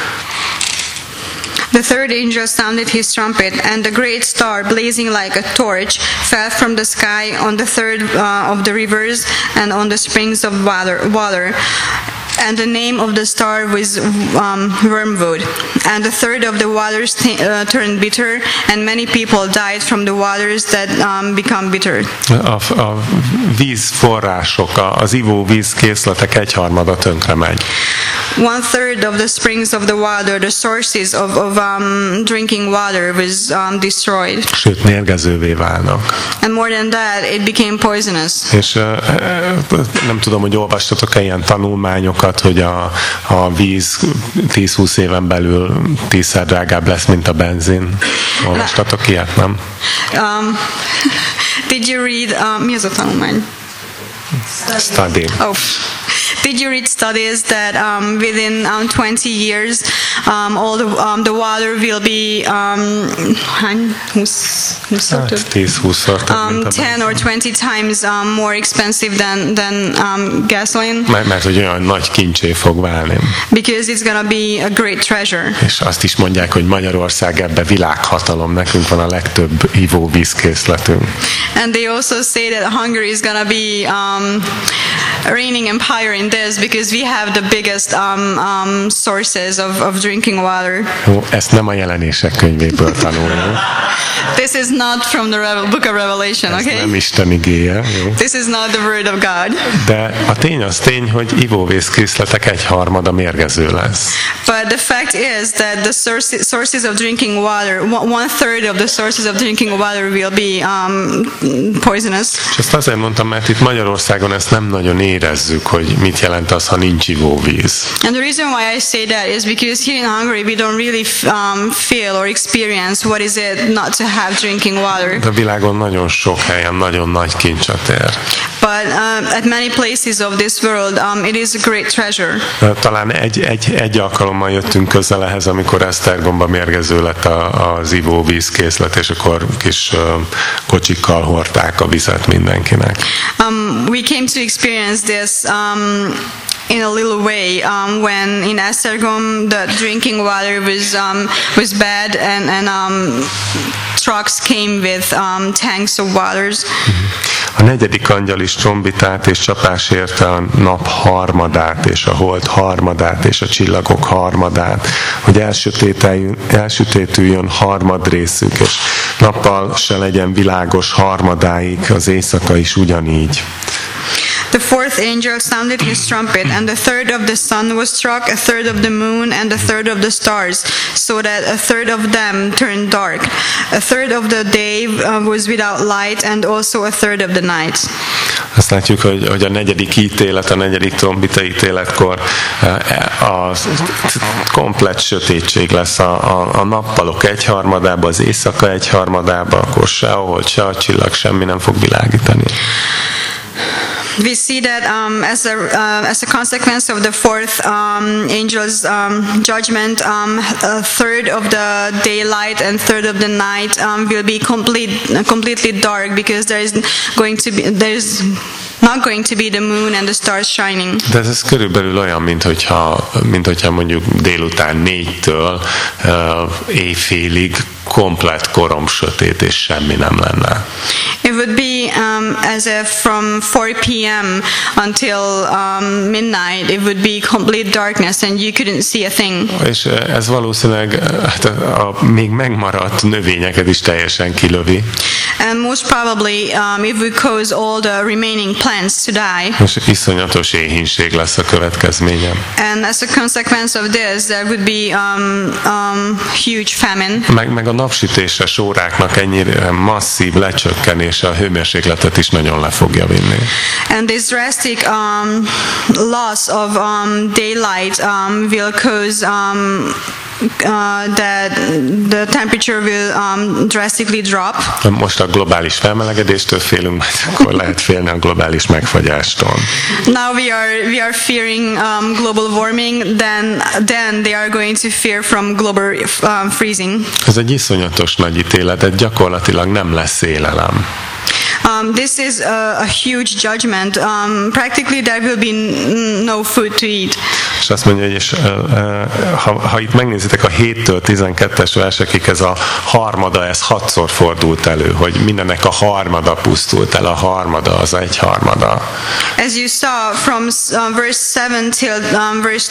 The third angel sounded his trumpet, and the great star, blazing like a torch, fell from the sky on the third of the rivers and on the springs of water. And the name of the star was Wormwood. And the third of the waters turned bitter, and many people died from the waters that become bitter. A vízforrások, az ivóvíz készletek 1/3 tönkre megy. 1/3 of the springs of the water, the sources of drinking water was destroyed. Sőt, mérgezővé válnak. And more than that, it became poisonous. És nem tudom, hogy olvastatok-e ilyen tanulmányokat, hogy a víz 10-20 éven belül 10-szer drágább lesz, mint a benzin. Olvastatok ilyet, nem? Did you read, mi az a tanulmány? Study. Oh. Did you read studies that within 20 years all the water will be 10-20-szor több, 10 or 20 times more expensive than gasoline? Mert hogy olyan nagy kincsé fog válni. Because it's gonna be a great treasure. És azt is mondják, hogy Magyarország ebbe világhatalom, nekünk van a legtöbb ivóvízkészletünk. And they also say that Hungary is gonna be reigning empire in this because we have the biggest sources of drinking water. Jó, ezt nem a Jelenések könyvéből tanuljuk. This is not from the book of Revelation, okay? Ez nem Isten igéje, jó? This is not the word of God. De a tény az tény, hogy ivóvízkészletek 1/3 mérgező lesz. But the fact is that the sources of drinking water, 1/3 of the sources of drinking water will be poisonous. És ezt azért mondtam, mert itt Magyarországon ezt nem nagyon érezzük, hogy mit jelent az, ha nincs ivóvíz. And the reason why I say that is because here in Hungary we don't really feel or experience what is it not to have drinking water. De a világon nagyon sok helyen nagyon nagy kincsat ér. but at many places of this world, it is a great treasure. Talán egy alkalommal jöttünk közel ehhez, amikor Esztergomba mérgező lett az ivóvízkészlet, és akkor kis kocsikkal hordták a vizet mindenkinek. We came to experience this in a little way when in Esztergom the drinking water was bad and trucks came with tanks of waters. A negyedik angyal is trombitált és csapás érte a nap harmadát, és a hold harmadát, és a csillagok harmadát, hogy elsötétüljön harmadrészük, és nappal se legyen világos harmadáig, az éjszaka is ugyanígy. The fourth angel sounded his trumpet, and the third of the sun was struck, a third of the moon, and a third of the stars, so that a third of them turned dark. A third of the day was without light, and also a third of the night. Azt látjuk, hogy a negyedik ítélet, a negyedik trombita ítéletkor a komplett sötétség lesz a nappalok egyharmadába, az éjszaka egyharmadába, akkor sehol, se a csillag, semmi nem fog világítani. We see that as a consequence of the fourth angel's judgment, a third of the daylight and third of the night will be completely dark, because there is not going to be the moon and the stars shining. De ez körülbelül olyan, mint hogyha mondjuk délután 4-től éjfélig komplett korom sötét, és semmi nem lenne. It would be as if from 4 p.m. until midnight it would be complete darkness and you couldn't see a thing. És ez valószínűleg a még megmaradt növényeket is teljesen kilövi. And most probably it would cause all the remaining plants to die. És iszonyatos éhínség lesz a következménye. And as a consequence of this, there would be huge famine. Meg a napsütésre óráknak ennyire masszív lecsökkenése a hőmérsékletet is nagyon le fogja vinni. And this drastic loss of daylight will cause that the temperature will drastically drop. Most a globális felmelegedéstől félünk, majd akkor lehet félni a globális megfagyástól. Now we are fearing global warming, then they are going to fear from global freezing. Ez egy iszonyatos nagy ítélet, gyakorlatilag nem lesz élelem. This is a huge judgment. Practically there will be no food to eat. És azt mondja, hogy ha itt megnézitek a 7-től 12-es versekig, ez a harmada, ez 6-szor fordult elő, hogy mindennek a harmada pusztult el, a harmada az egyharmada. As you saw from verse 7 till verse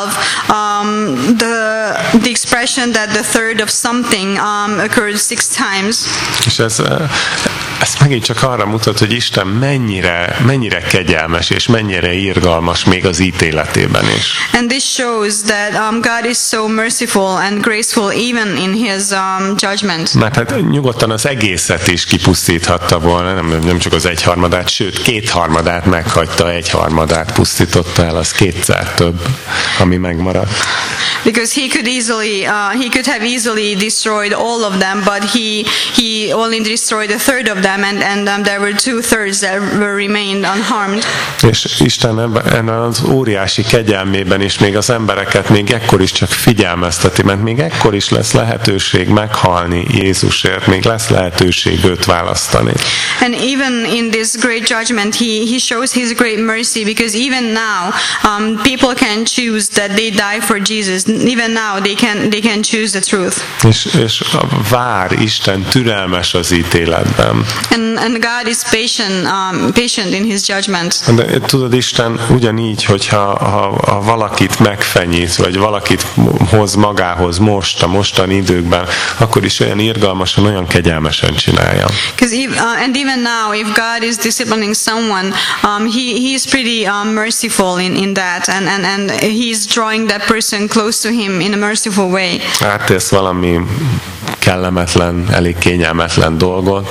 12, the expression that the third of something occurred 6 times. És ez megint csak arra mutat, hogy Isten mennyire kegyelmes és mennyire irgalmas még az ítéletében is. And this shows that God is so merciful and graceful even in his judgment. Mert hát nyugodtan az egészet is kipusztíthatta volna, nem csak az egyharmadát, sőt 2/3 meghagyta, 1/3 pusztította el, az 2-szer több, ami megmaradt. Because he could have easily destroyed all of them, but he only destroyed a third of them, and there were 2/3 that were remained unharmed. És Isten ebben az óriási kegyelmében is még az embereket még ekkor is csak figyelmezteti, mert még ekkor is lesz lehetőség meghalni Jézusért, még lesz lehetőség őt választani. And even in this great judgment, he shows his great mercy, because even now people can choose that they die for Jesus. Even now they can choose the truth. És vár Isten türelmes az ítéletben. And God is patient in his judgment. De tudod, Isten ugyanígy, hogyha valakit megfenyít, vagy valakit hoz magához most, a mostani időkben, akkor is olyan irgalmasan, olyan kegyelmesen csinálja. And even now, if God is disciplining someone, he is pretty merciful in that, and he is drawing that person close to him in a merciful way. Áttérsz valami kellemetlen, elég kényelmetlen dolgot.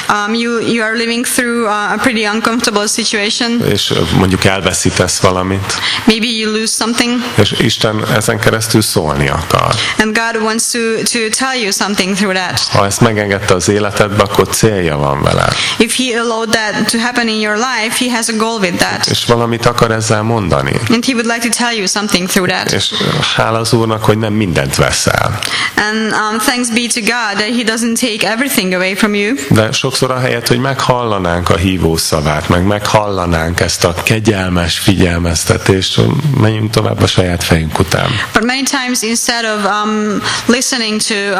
You are living through a pretty uncomfortable situation. És mondjuk elveszítesz valamit. Maybe you lose something. És Isten ezen keresztül szólni akar. And God wants to tell you something through that. Ha ezt megengedte az életedbe, akkor célja van vele. If He allowed that to happen in your life, He has a goal with that. És valamit akar ezzel mondani. And He would like to tell you something through that. És hála az Úrnak, hogy nem mindent vesz el. And thanks be to God that He doesn't take everything away from you. De sokszor ahelyett, hogy meghallanánk a hívó szavát, meg meghallanánk ezt a kegyelmes figyelmeztetést, menjünk tovább a saját fejünk után. But many times instead of listening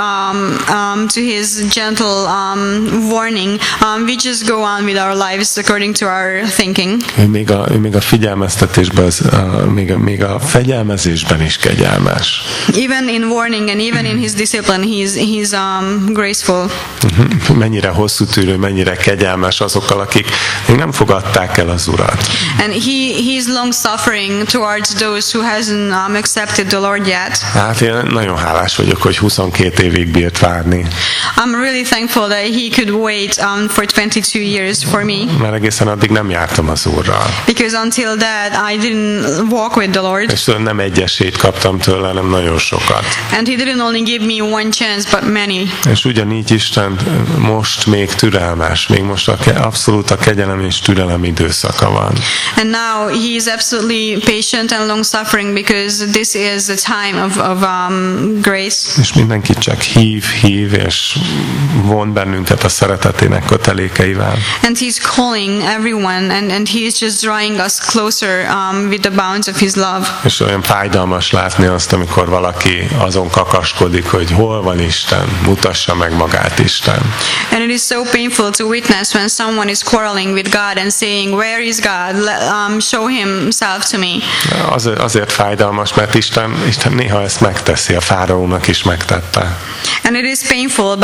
to His gentle warning, we just go on with our lives according to our thinking. Ő még a figyelmeztetésben, még a fegyelmezésben is kegyelmes. Even in warning and even in His discipline, He's graceful. Mennyire hosszú tűrő, mennyire kegyelmes azokkal, akik még nem fogadták el az Urat. And He's long suffering towards those who hasn't accepted the Lord yet. Hát én nagyon hálás vagyok, hogy 22 évig bírt várni. I'm really thankful that He could wait for 22 years for me. Mert egészen addig nem jártam az Úrral. Because until that I didn't walk with the Lord. És nem egy esélyt kaptam tőle, hanem nagyon sokat. And He didn't only give me one chance, but many. És ugyanígy Isten most még türelmes, még most abszolút a kegyelem és türelem időszaka van. And now He is absolutely patient and long suffering because this is the time of grace. És mindenki csak hív, és von bennünket a szeretetének kötelékeivel. And He's calling everyone, and He is just drawing us closer with the bounds of His love. És olyan fájdalmas látni azt, amikor valaki azon kakaskodik, hogy hol van Isten, mutassa meg magát Isten. And it is so painful to witness when someone is quarreling with God and saying, "Where is God? Show Himself to me." Azért fájdalmas, mert Isten néha ezt megteszi, a fáraónak is megtette. And it is painful,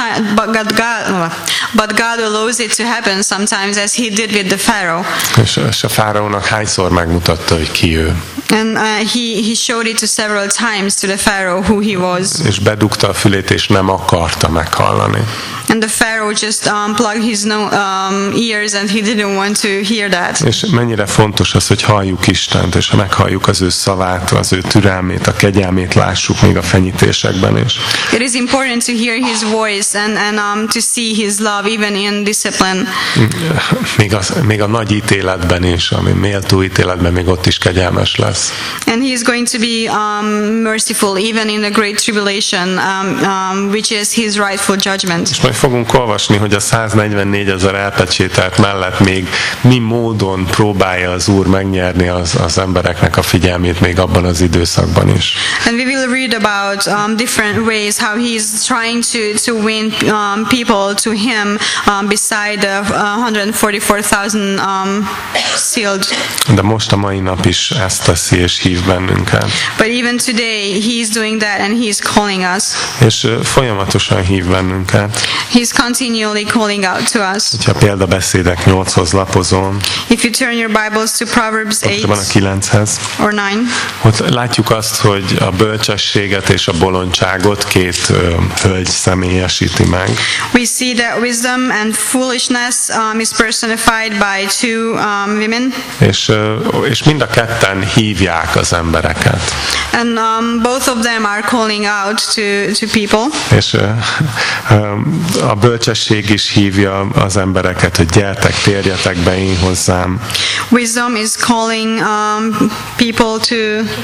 but God allows it to happen sometimes, as He did with the Pharaoh. És a fáraónak hányszor megmutatta, hogy ki ő. And he showed it to several times to the Pharaoh who he was. És bedugta a fülét, és nem akarta meghallani. And the Pharaoh just plugged his ears, and he didn't want to hear that. És mennyire fontos az, hogy halljuk Istent, és ha meghalljuk az ő szavát, az ő türelmét, a kegyelmét lássuk még a fenyítésekben is. It is important to hear His voice and to see His love even in discipline. Még a nagy ítéletben is, ami méltó ítéletben, még ott is kegyelmes lesz. And He is going to be merciful even in the great tribulation, which is His rightful judgment. És majd fogunk olvasni, hogy a 144 000 elpecsételt mellett még mi módon próbálja az Úr megnyerni az embereknek a figyelmét még abban az időszakban is. And we will read about different ways how He is trying to win people to Him beside the 144,000 sealed. De most a mai nap is ezt teszi és hív bennünket. But even today He is doing that, and He is calling us. És folyamatosan hív bennünket. He's continually calling out to us. Ha példabeszédek 8-hoz lapozom, If you turn your Bibles to Proverbs 8 van a 9-hez, or 9, ott látjuk azt, hogy a bölcsességet és a bolondságot két hölgy személyesíti meg. we see that wisdom and foolishness is personified by two women. És mind a ketten hívják az embereket. And both of them are calling out to people. És a bölcsesség is hívja az embereket, hogy gyertek, térjetek be én hozzám. Wisdom is calling people to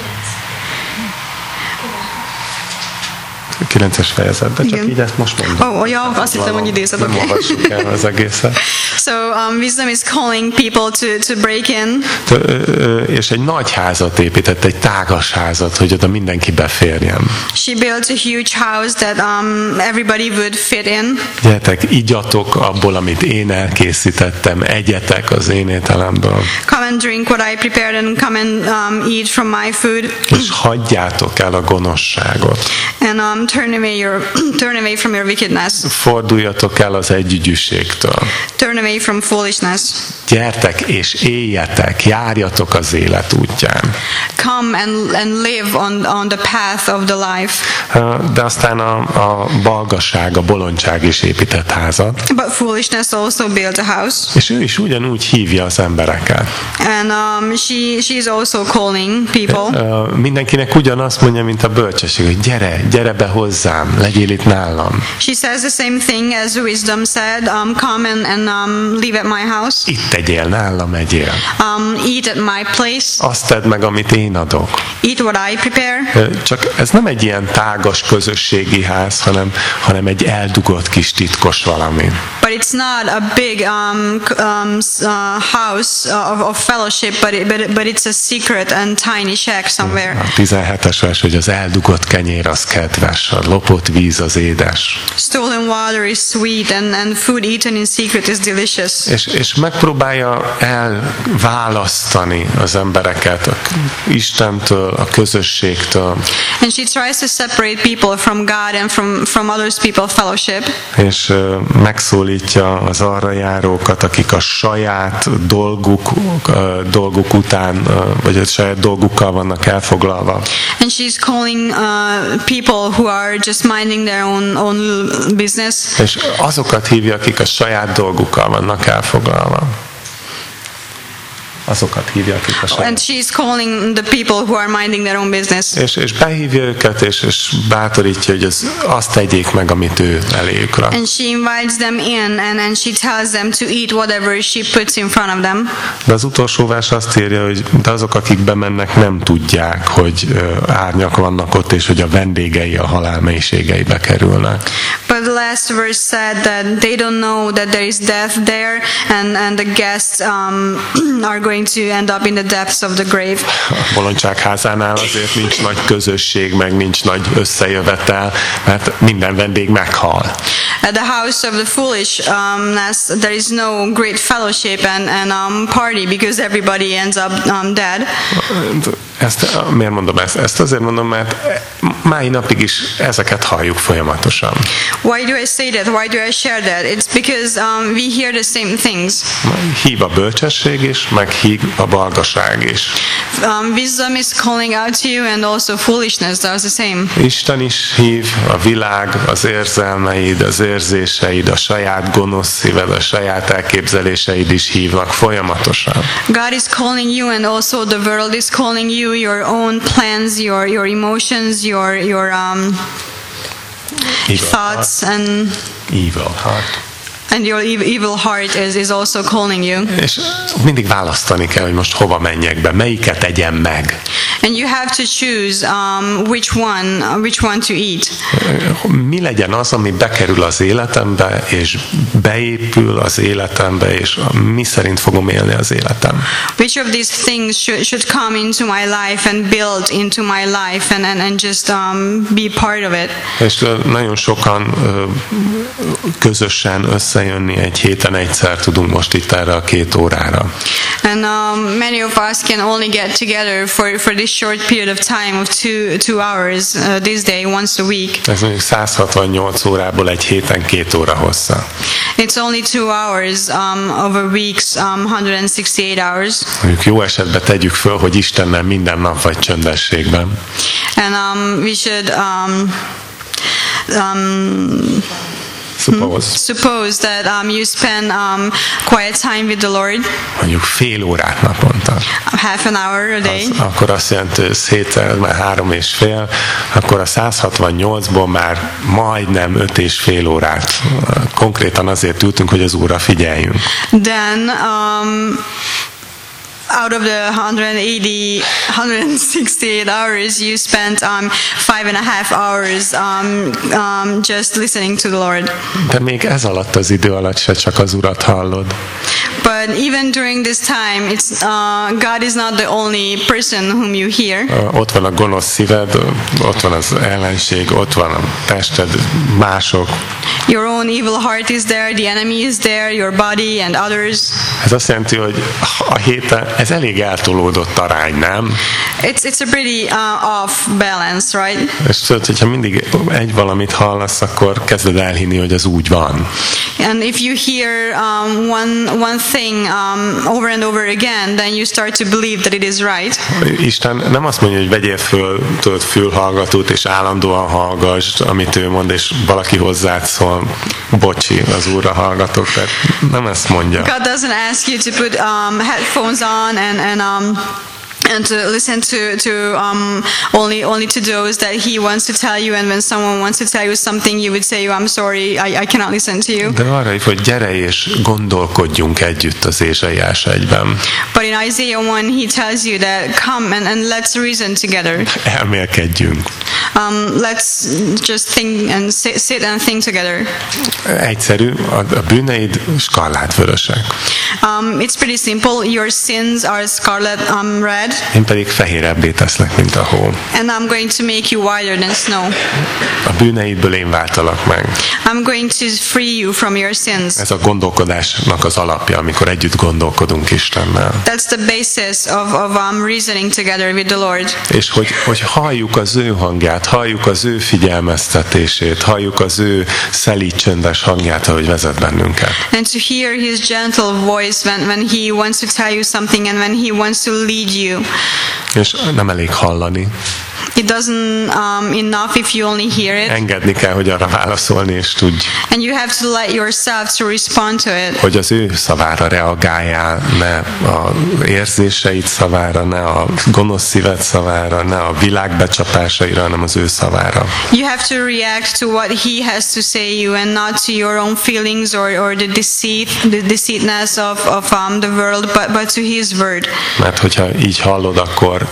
9-es fejezet, de csak Igen. így ezt most mondom. ja, azt hittem, hogy idézed. Nem olvassuk el az egészet. So wisdom is calling people to break in. És egy nagy házat épített, egy tágas házat, hogy oda mindenki beférjen. She built a huge house that everybody would fit in. Gyertek, igyatok abból, amit én elkészítettem, egyetek az én ételemből. Come and drink what I prepared, and come and eat from my food. És hagyjátok el a gonoszságot. And turn away from your wickedness. Forduljatok el az együgyűségtől. Turn away from foolishness. gyertek és éljetek, járjatok az élet útján. Come and live on the path of the life. De aztán a balgaság, a bolondság is épített házat. But foolishness also built a house. És ő is ugyanúgy hívja az embereket. And she is also calling people. Mindenkinek ugyanazt mondja, mint a bölcsesség, hogy gyere be hozzám, legyél itt nálam. She says the same thing as wisdom said, come and live at my house. Itt tegyél, nálam egyél. Eat at my place. Azt tedd meg, amit én adok. Eat what I prepare. Csak ez nem egy ilyen tágas közösségi ház, hanem egy eldugott kis titkos valami. But it's not a big house of fellowship, but it's a secret and tiny shack somewhere. A 17-es vers, hogy az eldugott kenyér az kedves, a lopott víz az édes. Stolen water is sweet and food eaten in secret is delicious. És megpróbálja elválasztani az embereket Istentől, a közösségtől. And she tries to separate people from God and from others people's fellowship. És megszólítja az arra járókat, akik a saját dolguk után, vagy a saját dolgukkal vannak elfoglalva. And she's calling people who are just minding their own business. És azokat hívja, akik a saját dolgukkal vannak elfoglalva. Azokat hívja, akik a saját. And she's calling the people who are minding their own business. És behívja őket, és bátorítja, hogy azt tegyék meg, amit ő eléjük rak. And she invites them in, and she tells them to eat whatever she puts in front of them. De az utolsó vers azt írja, hogy de azok, akik bemennek, nem tudják, hogy árnyak vannak ott, és hogy a vendégei a halál mélységeibe kerülnek. But the last verse said that they don't know that there is death there, and the guests are going to end up in the depths of the grave. A bolondság házánál azért nincs nagy közösség, meg nincs nagy összejövetel, mert minden vendég meghal. At the house of the foolishness, there is no great fellowship and party because everybody ends up dead. Miért mondom ezt? Ezt azért mondom, mert mai napig is ezeket halljuk folyamatosan. Why do I say that? Why do I share that? It's because we hear the same things. Hív a bölcsesség is, meg hív a balgaság is. Wisdom is calling out to you, and also foolishness does the same. Isten is hív, a világ, az érzelmeid, az érzéseid, a saját gonosz szíved, a saját elképzeléseid is hívnak folyamatosan. God is calling you, and also the world is calling you. Your own plans, your emotions, your thoughts, and evil heart. And your evil heart is also calling you. És mindig választani kell, hogy most hova menjek be, melyiket tegyem meg. And you have to choose which one to eat. Mi legyen az, ami bekerül az életembe, és beépül az életembe, és mi szerint fogom élni az életem. Which of these things should come into my life and build into my life and just be part of it. És nagyon sokan közösen összejönni egy héten egyszer tudunk most itt erre a 2 órára. And many of us can only get together for this short period of time of two hours this day, once a week. Ez mondjuk 168 órából egy héten 2 óra hossza. It's only 2 hours over weeks, 168 hours. Mondjuk jó esetben tegyük föl, hogy Istennel minden nap vagy csöndességben. And we should suppose that you spend quiet time with the Lord. Mondjuk fél órát naponta. Half an hour a day. Akkor azt jelenti, hogy 7-szer már 3,5, akkor a 168-ból már majdnem 5,5 órát. Konkrétan azért ültünk, hogy az Úrra figyeljünk. Then out of the 168 hours, you spent 5.5 hours just listening to the Lord. De még ez alatt az idő alatt se csak az Urat hallod. But even during this time, God is not the only person whom you hear. Ott van a gonosz szíved, ott van az ellenség, ott van a tested, mások. Your own evil heart is there, the enemy is there, your body and others. Ez azt jelenti, hogy a héten ez elég eltolódott arány, nem? It's a pretty off balance, right? És tudod, hogyha mindig egy valamit hallasz, akkor kezded elhinni, hogy az úgy van. And if you hear one thing over and over again, then you start to believe that it is right. Isten nem azt mondja, hogy vegyél föl fülhallgatót, és állandóan hallgass, amit ő mond, és valaki hozzád szól, bocsi, az Úrra hallgatok, tehát nem ezt mondja. God doesn't ask you to put headphones on and to listen to only to those that He wants to tell you, and when someone wants to tell you something, you would say, I'm sorry, I cannot listen to you. De arra hív, hogy gyere és gondolkodjunk együtt az Ézsaiás 1-ben. But in Isaiah 1, He tells you that come and let's reason together. Elmélkedjünk. Let's just think and sit and think together. Egyszerű, a bűneid skarlátvörösek. It's pretty simple. Your sins are scarlet red. Én pedig fehérebbé teszlek, mint a hó. And I'm going to make you whiter than snow. A bűneidből én váltalak meg. I'm going to free you from your sins. Ez a gondolkodásnak az alapja, amikor együtt gondolkodunk Istennel. That's the basis of reasoning together with the Lord. És hogy halljuk az ő hangját, halljuk az ő figyelmeztetését, halljuk az ő szelíd csöndes hangját, ahogy vezet bennünket. And to hear His gentle voice when He wants to tell you something and when He wants to lead you. És nem elég hallani. It doesn't enough if you only hear it. Engedni kell, hogy arra válaszolni és tudj. And you have to let yourself to respond to it. Hogy az ő szavára reagáljál, ne az érzéseid szavára, ne a gonosz szíved szavára, ne a világ becsapásaira, hanem az ő szavára. You have to react to what He has to say you, and not to your own feelings or the deceitness of the world, but to His word. Mert hogyha így hallod, akkor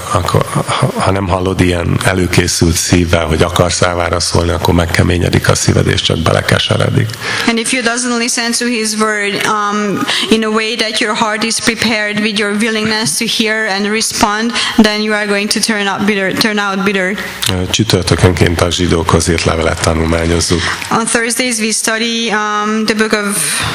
ha nem hallod ilyen előkészült szívvel, hogy akarsz szávára szólni, akkor megkeményedik a szíved, és csak belekeseredik. And if you doesn't listen to His word in a way that your heart is prepared with your willingness to hear and respond, then you are going to turn out bitter. Csütörtökönként a zsidókhoz írt levelet tanulmányozzuk. On Thursdays we study the book of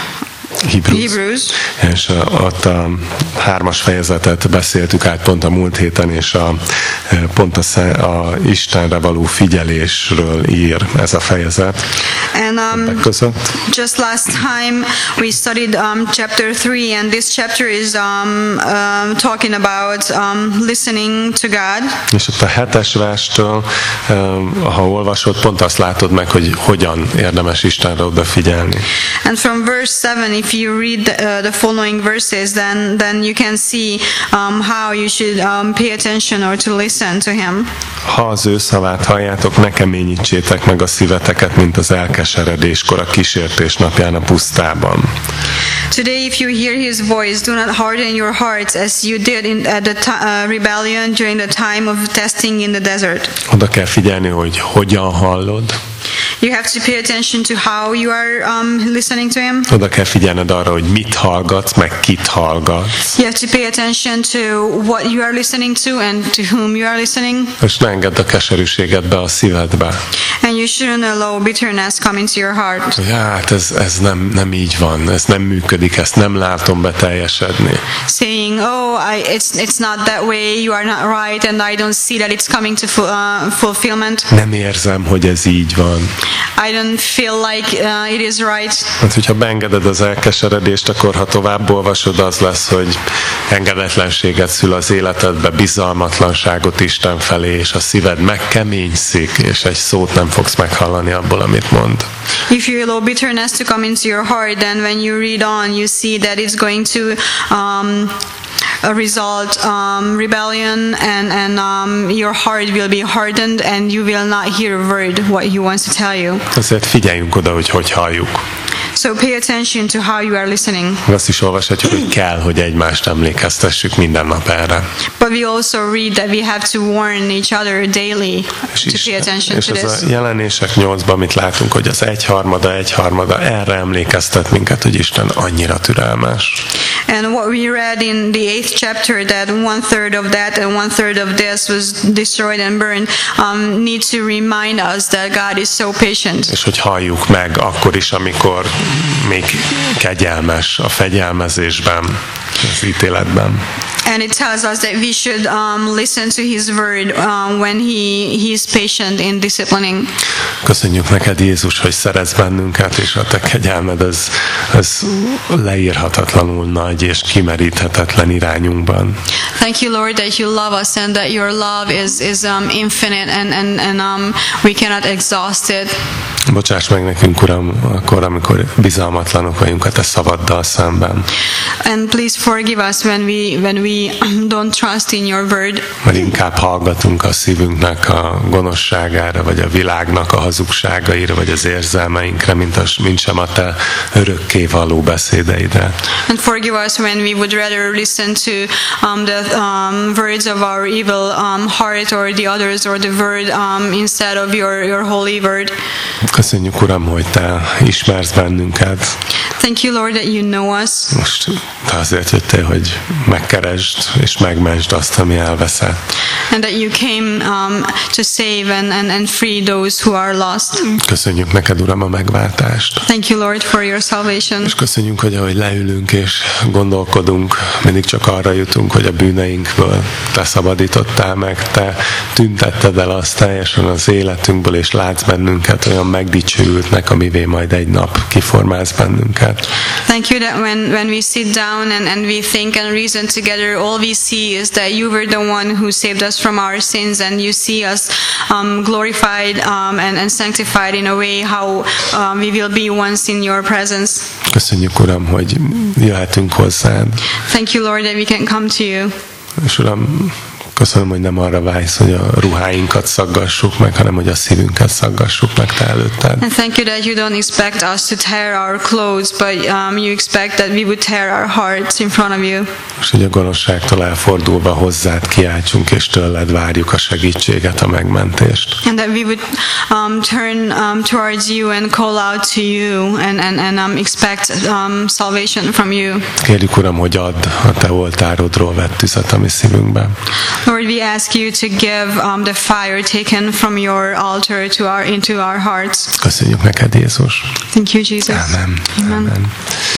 Hebrews. És ott a 3. fejezetet beszéltük át pont a múlt héten, és pont a Istenre való figyelésről ír ez a fejezet. And just last time we studied chapter 3, and this chapter is talking about listening to God. És ott a 7. verstől, ha olvasod, pont azt látod meg, hogy hogyan érdemes Istenre odafigyelni. And from verse 7, if you read the following verses, then you can see how you should pay attention or to listen to Him. Ha az ő szavát halljátok, ne keményítsétek meg a szíveteket, mint az elkeseredéskor a kísértés napján a pusztában. Today, if you hear His voice, do not harden your hearts as you did at the rebellion during the time of testing in the desert. Oda kell figyelni, hogy hogyan hallod. You have to pay attention to how you are listening to Him. Oda kell figyelned arra, hogy mit hallgatsz, meg kit hallgatsz. You have to pay attention to what you are listening to and to whom you are listening. És ne engedd a keserűséget be a szívedbe. And you shouldn't allow bitterness come into your heart. Ja, hát ez nem így van, ez nem működik, ezt nem látom beteljesedni. Saying, it's not that way, you are not right, and I don't see that it's coming to fulfillment. Nem érzem, hogy ez így van. I don't feel like it is right. Hát, hogyha beengeded az elkeseredést, akkor ha tovább olvasod, az lesz, hogy engedetlenséget szül az életedbe, bizalmatlanságot Isten felé, és a szíved megkeményszik, és egy szót nem fogsz meghallani abból, amit mond. If you allow bitterness to come into your heart, then when you read on, you see that it's going to result rebellion, and your heart will be hardened, and you will not hear a word what He wants to tell you. Azért figyeljünk oda, hogy halljuk. So pay attention to how you are listening. Azt is olvashatjuk, hogy kell, hogy egymást emlékeztessük minden nap erre. But we also read that we have to warn each other daily to pay attention to this. És ez a Jelenések 8-ban, amit látunk, hogy az egyharmada erre emlékeztet minket, hogy Isten annyira türelmes. And what we read in the 8th chapter, that 1/3 of that and 1/3 of this was destroyed and burned, need to remind us that God is so patient. És hogy halljuk meg akkor is, amikor még kegyelmes a fegyelmezésben, az ítéletben. And it tells us that we should listen to His word when He is patient in disciplining. Köszönjük neked, Jézus, hogy szeretsz bennünket, és a te kegyelmed az leírhatatlanul nagy és kimeríthetetlen irányunkban. Thank you, Lord, that you love us and that your love is infinite and we cannot exhaust it. Bocsáss meg nekünk, Uram, akkor, amikor bizalmatlanok vagyunk a te szavaddal szemben. And please forgive us when we don't trust in your word. Mert inkább hallgatunk a szívünknek a gonoszságára, vagy a világnak a hazugságaira, vagy az érzelmeinkre, mint sem a te örökké való beszédeidre. And forgive us when we would rather listen to the words of our evil heart or the others or the word instead of your holy word. Köszönjük, Uram, hogy te ismersz bennünket. Thank you, Lord, that you know us. Most te azért jöttél, hogy megkeresd és megmentsd azt, ami elveszett. And that you came to save and free those who are lost. Köszönjük neked, Uram, a megváltást. Thank you, Lord, for your salvation. És köszönjük, hogy ahogy leülünk és gondolkodunk, mindig csak arra jutunk, hogy a bűneinkből te szabadítottál meg, te tüntetted el azt teljesen az életünkből, és látsz bennünket olyan megdicsőültnek, amivé majd egy nap kiformálsz bennünket. Thank you that when we sit down and we think and reason together, all we see is that you were the one who saved us from our sins, and you see us glorified and sanctified in a way how we will be once in your presence. Köszönjük, Uram, hogy jöhetünk hozzád. Thank you, Lord, that we can come to you. És Uram, köszönöm, hogy nem arra vágysz, hogy a ruháinkat szaggassuk meg, hanem hogy a szívünket szaggassuk meg te előtted. And thank you that you don't expect us to tear our clothes, but you expect that we would tear our hearts in front of you. És hogy a gonoszságtól elfordulva hozzád kiáltsunk, és tőled várjuk a segítséget, a megmentést. And that we would turn towards you and call out to you and expect salvation from you. Kérjük, Uram, hogy add a te oltárodról vett tüzet a mi szívünkben. Lord, we ask you to give the fire taken from your altar into our hearts. Köszönjük neked, Jézus. Thank you, Jesus. Amen. Amen. Amen.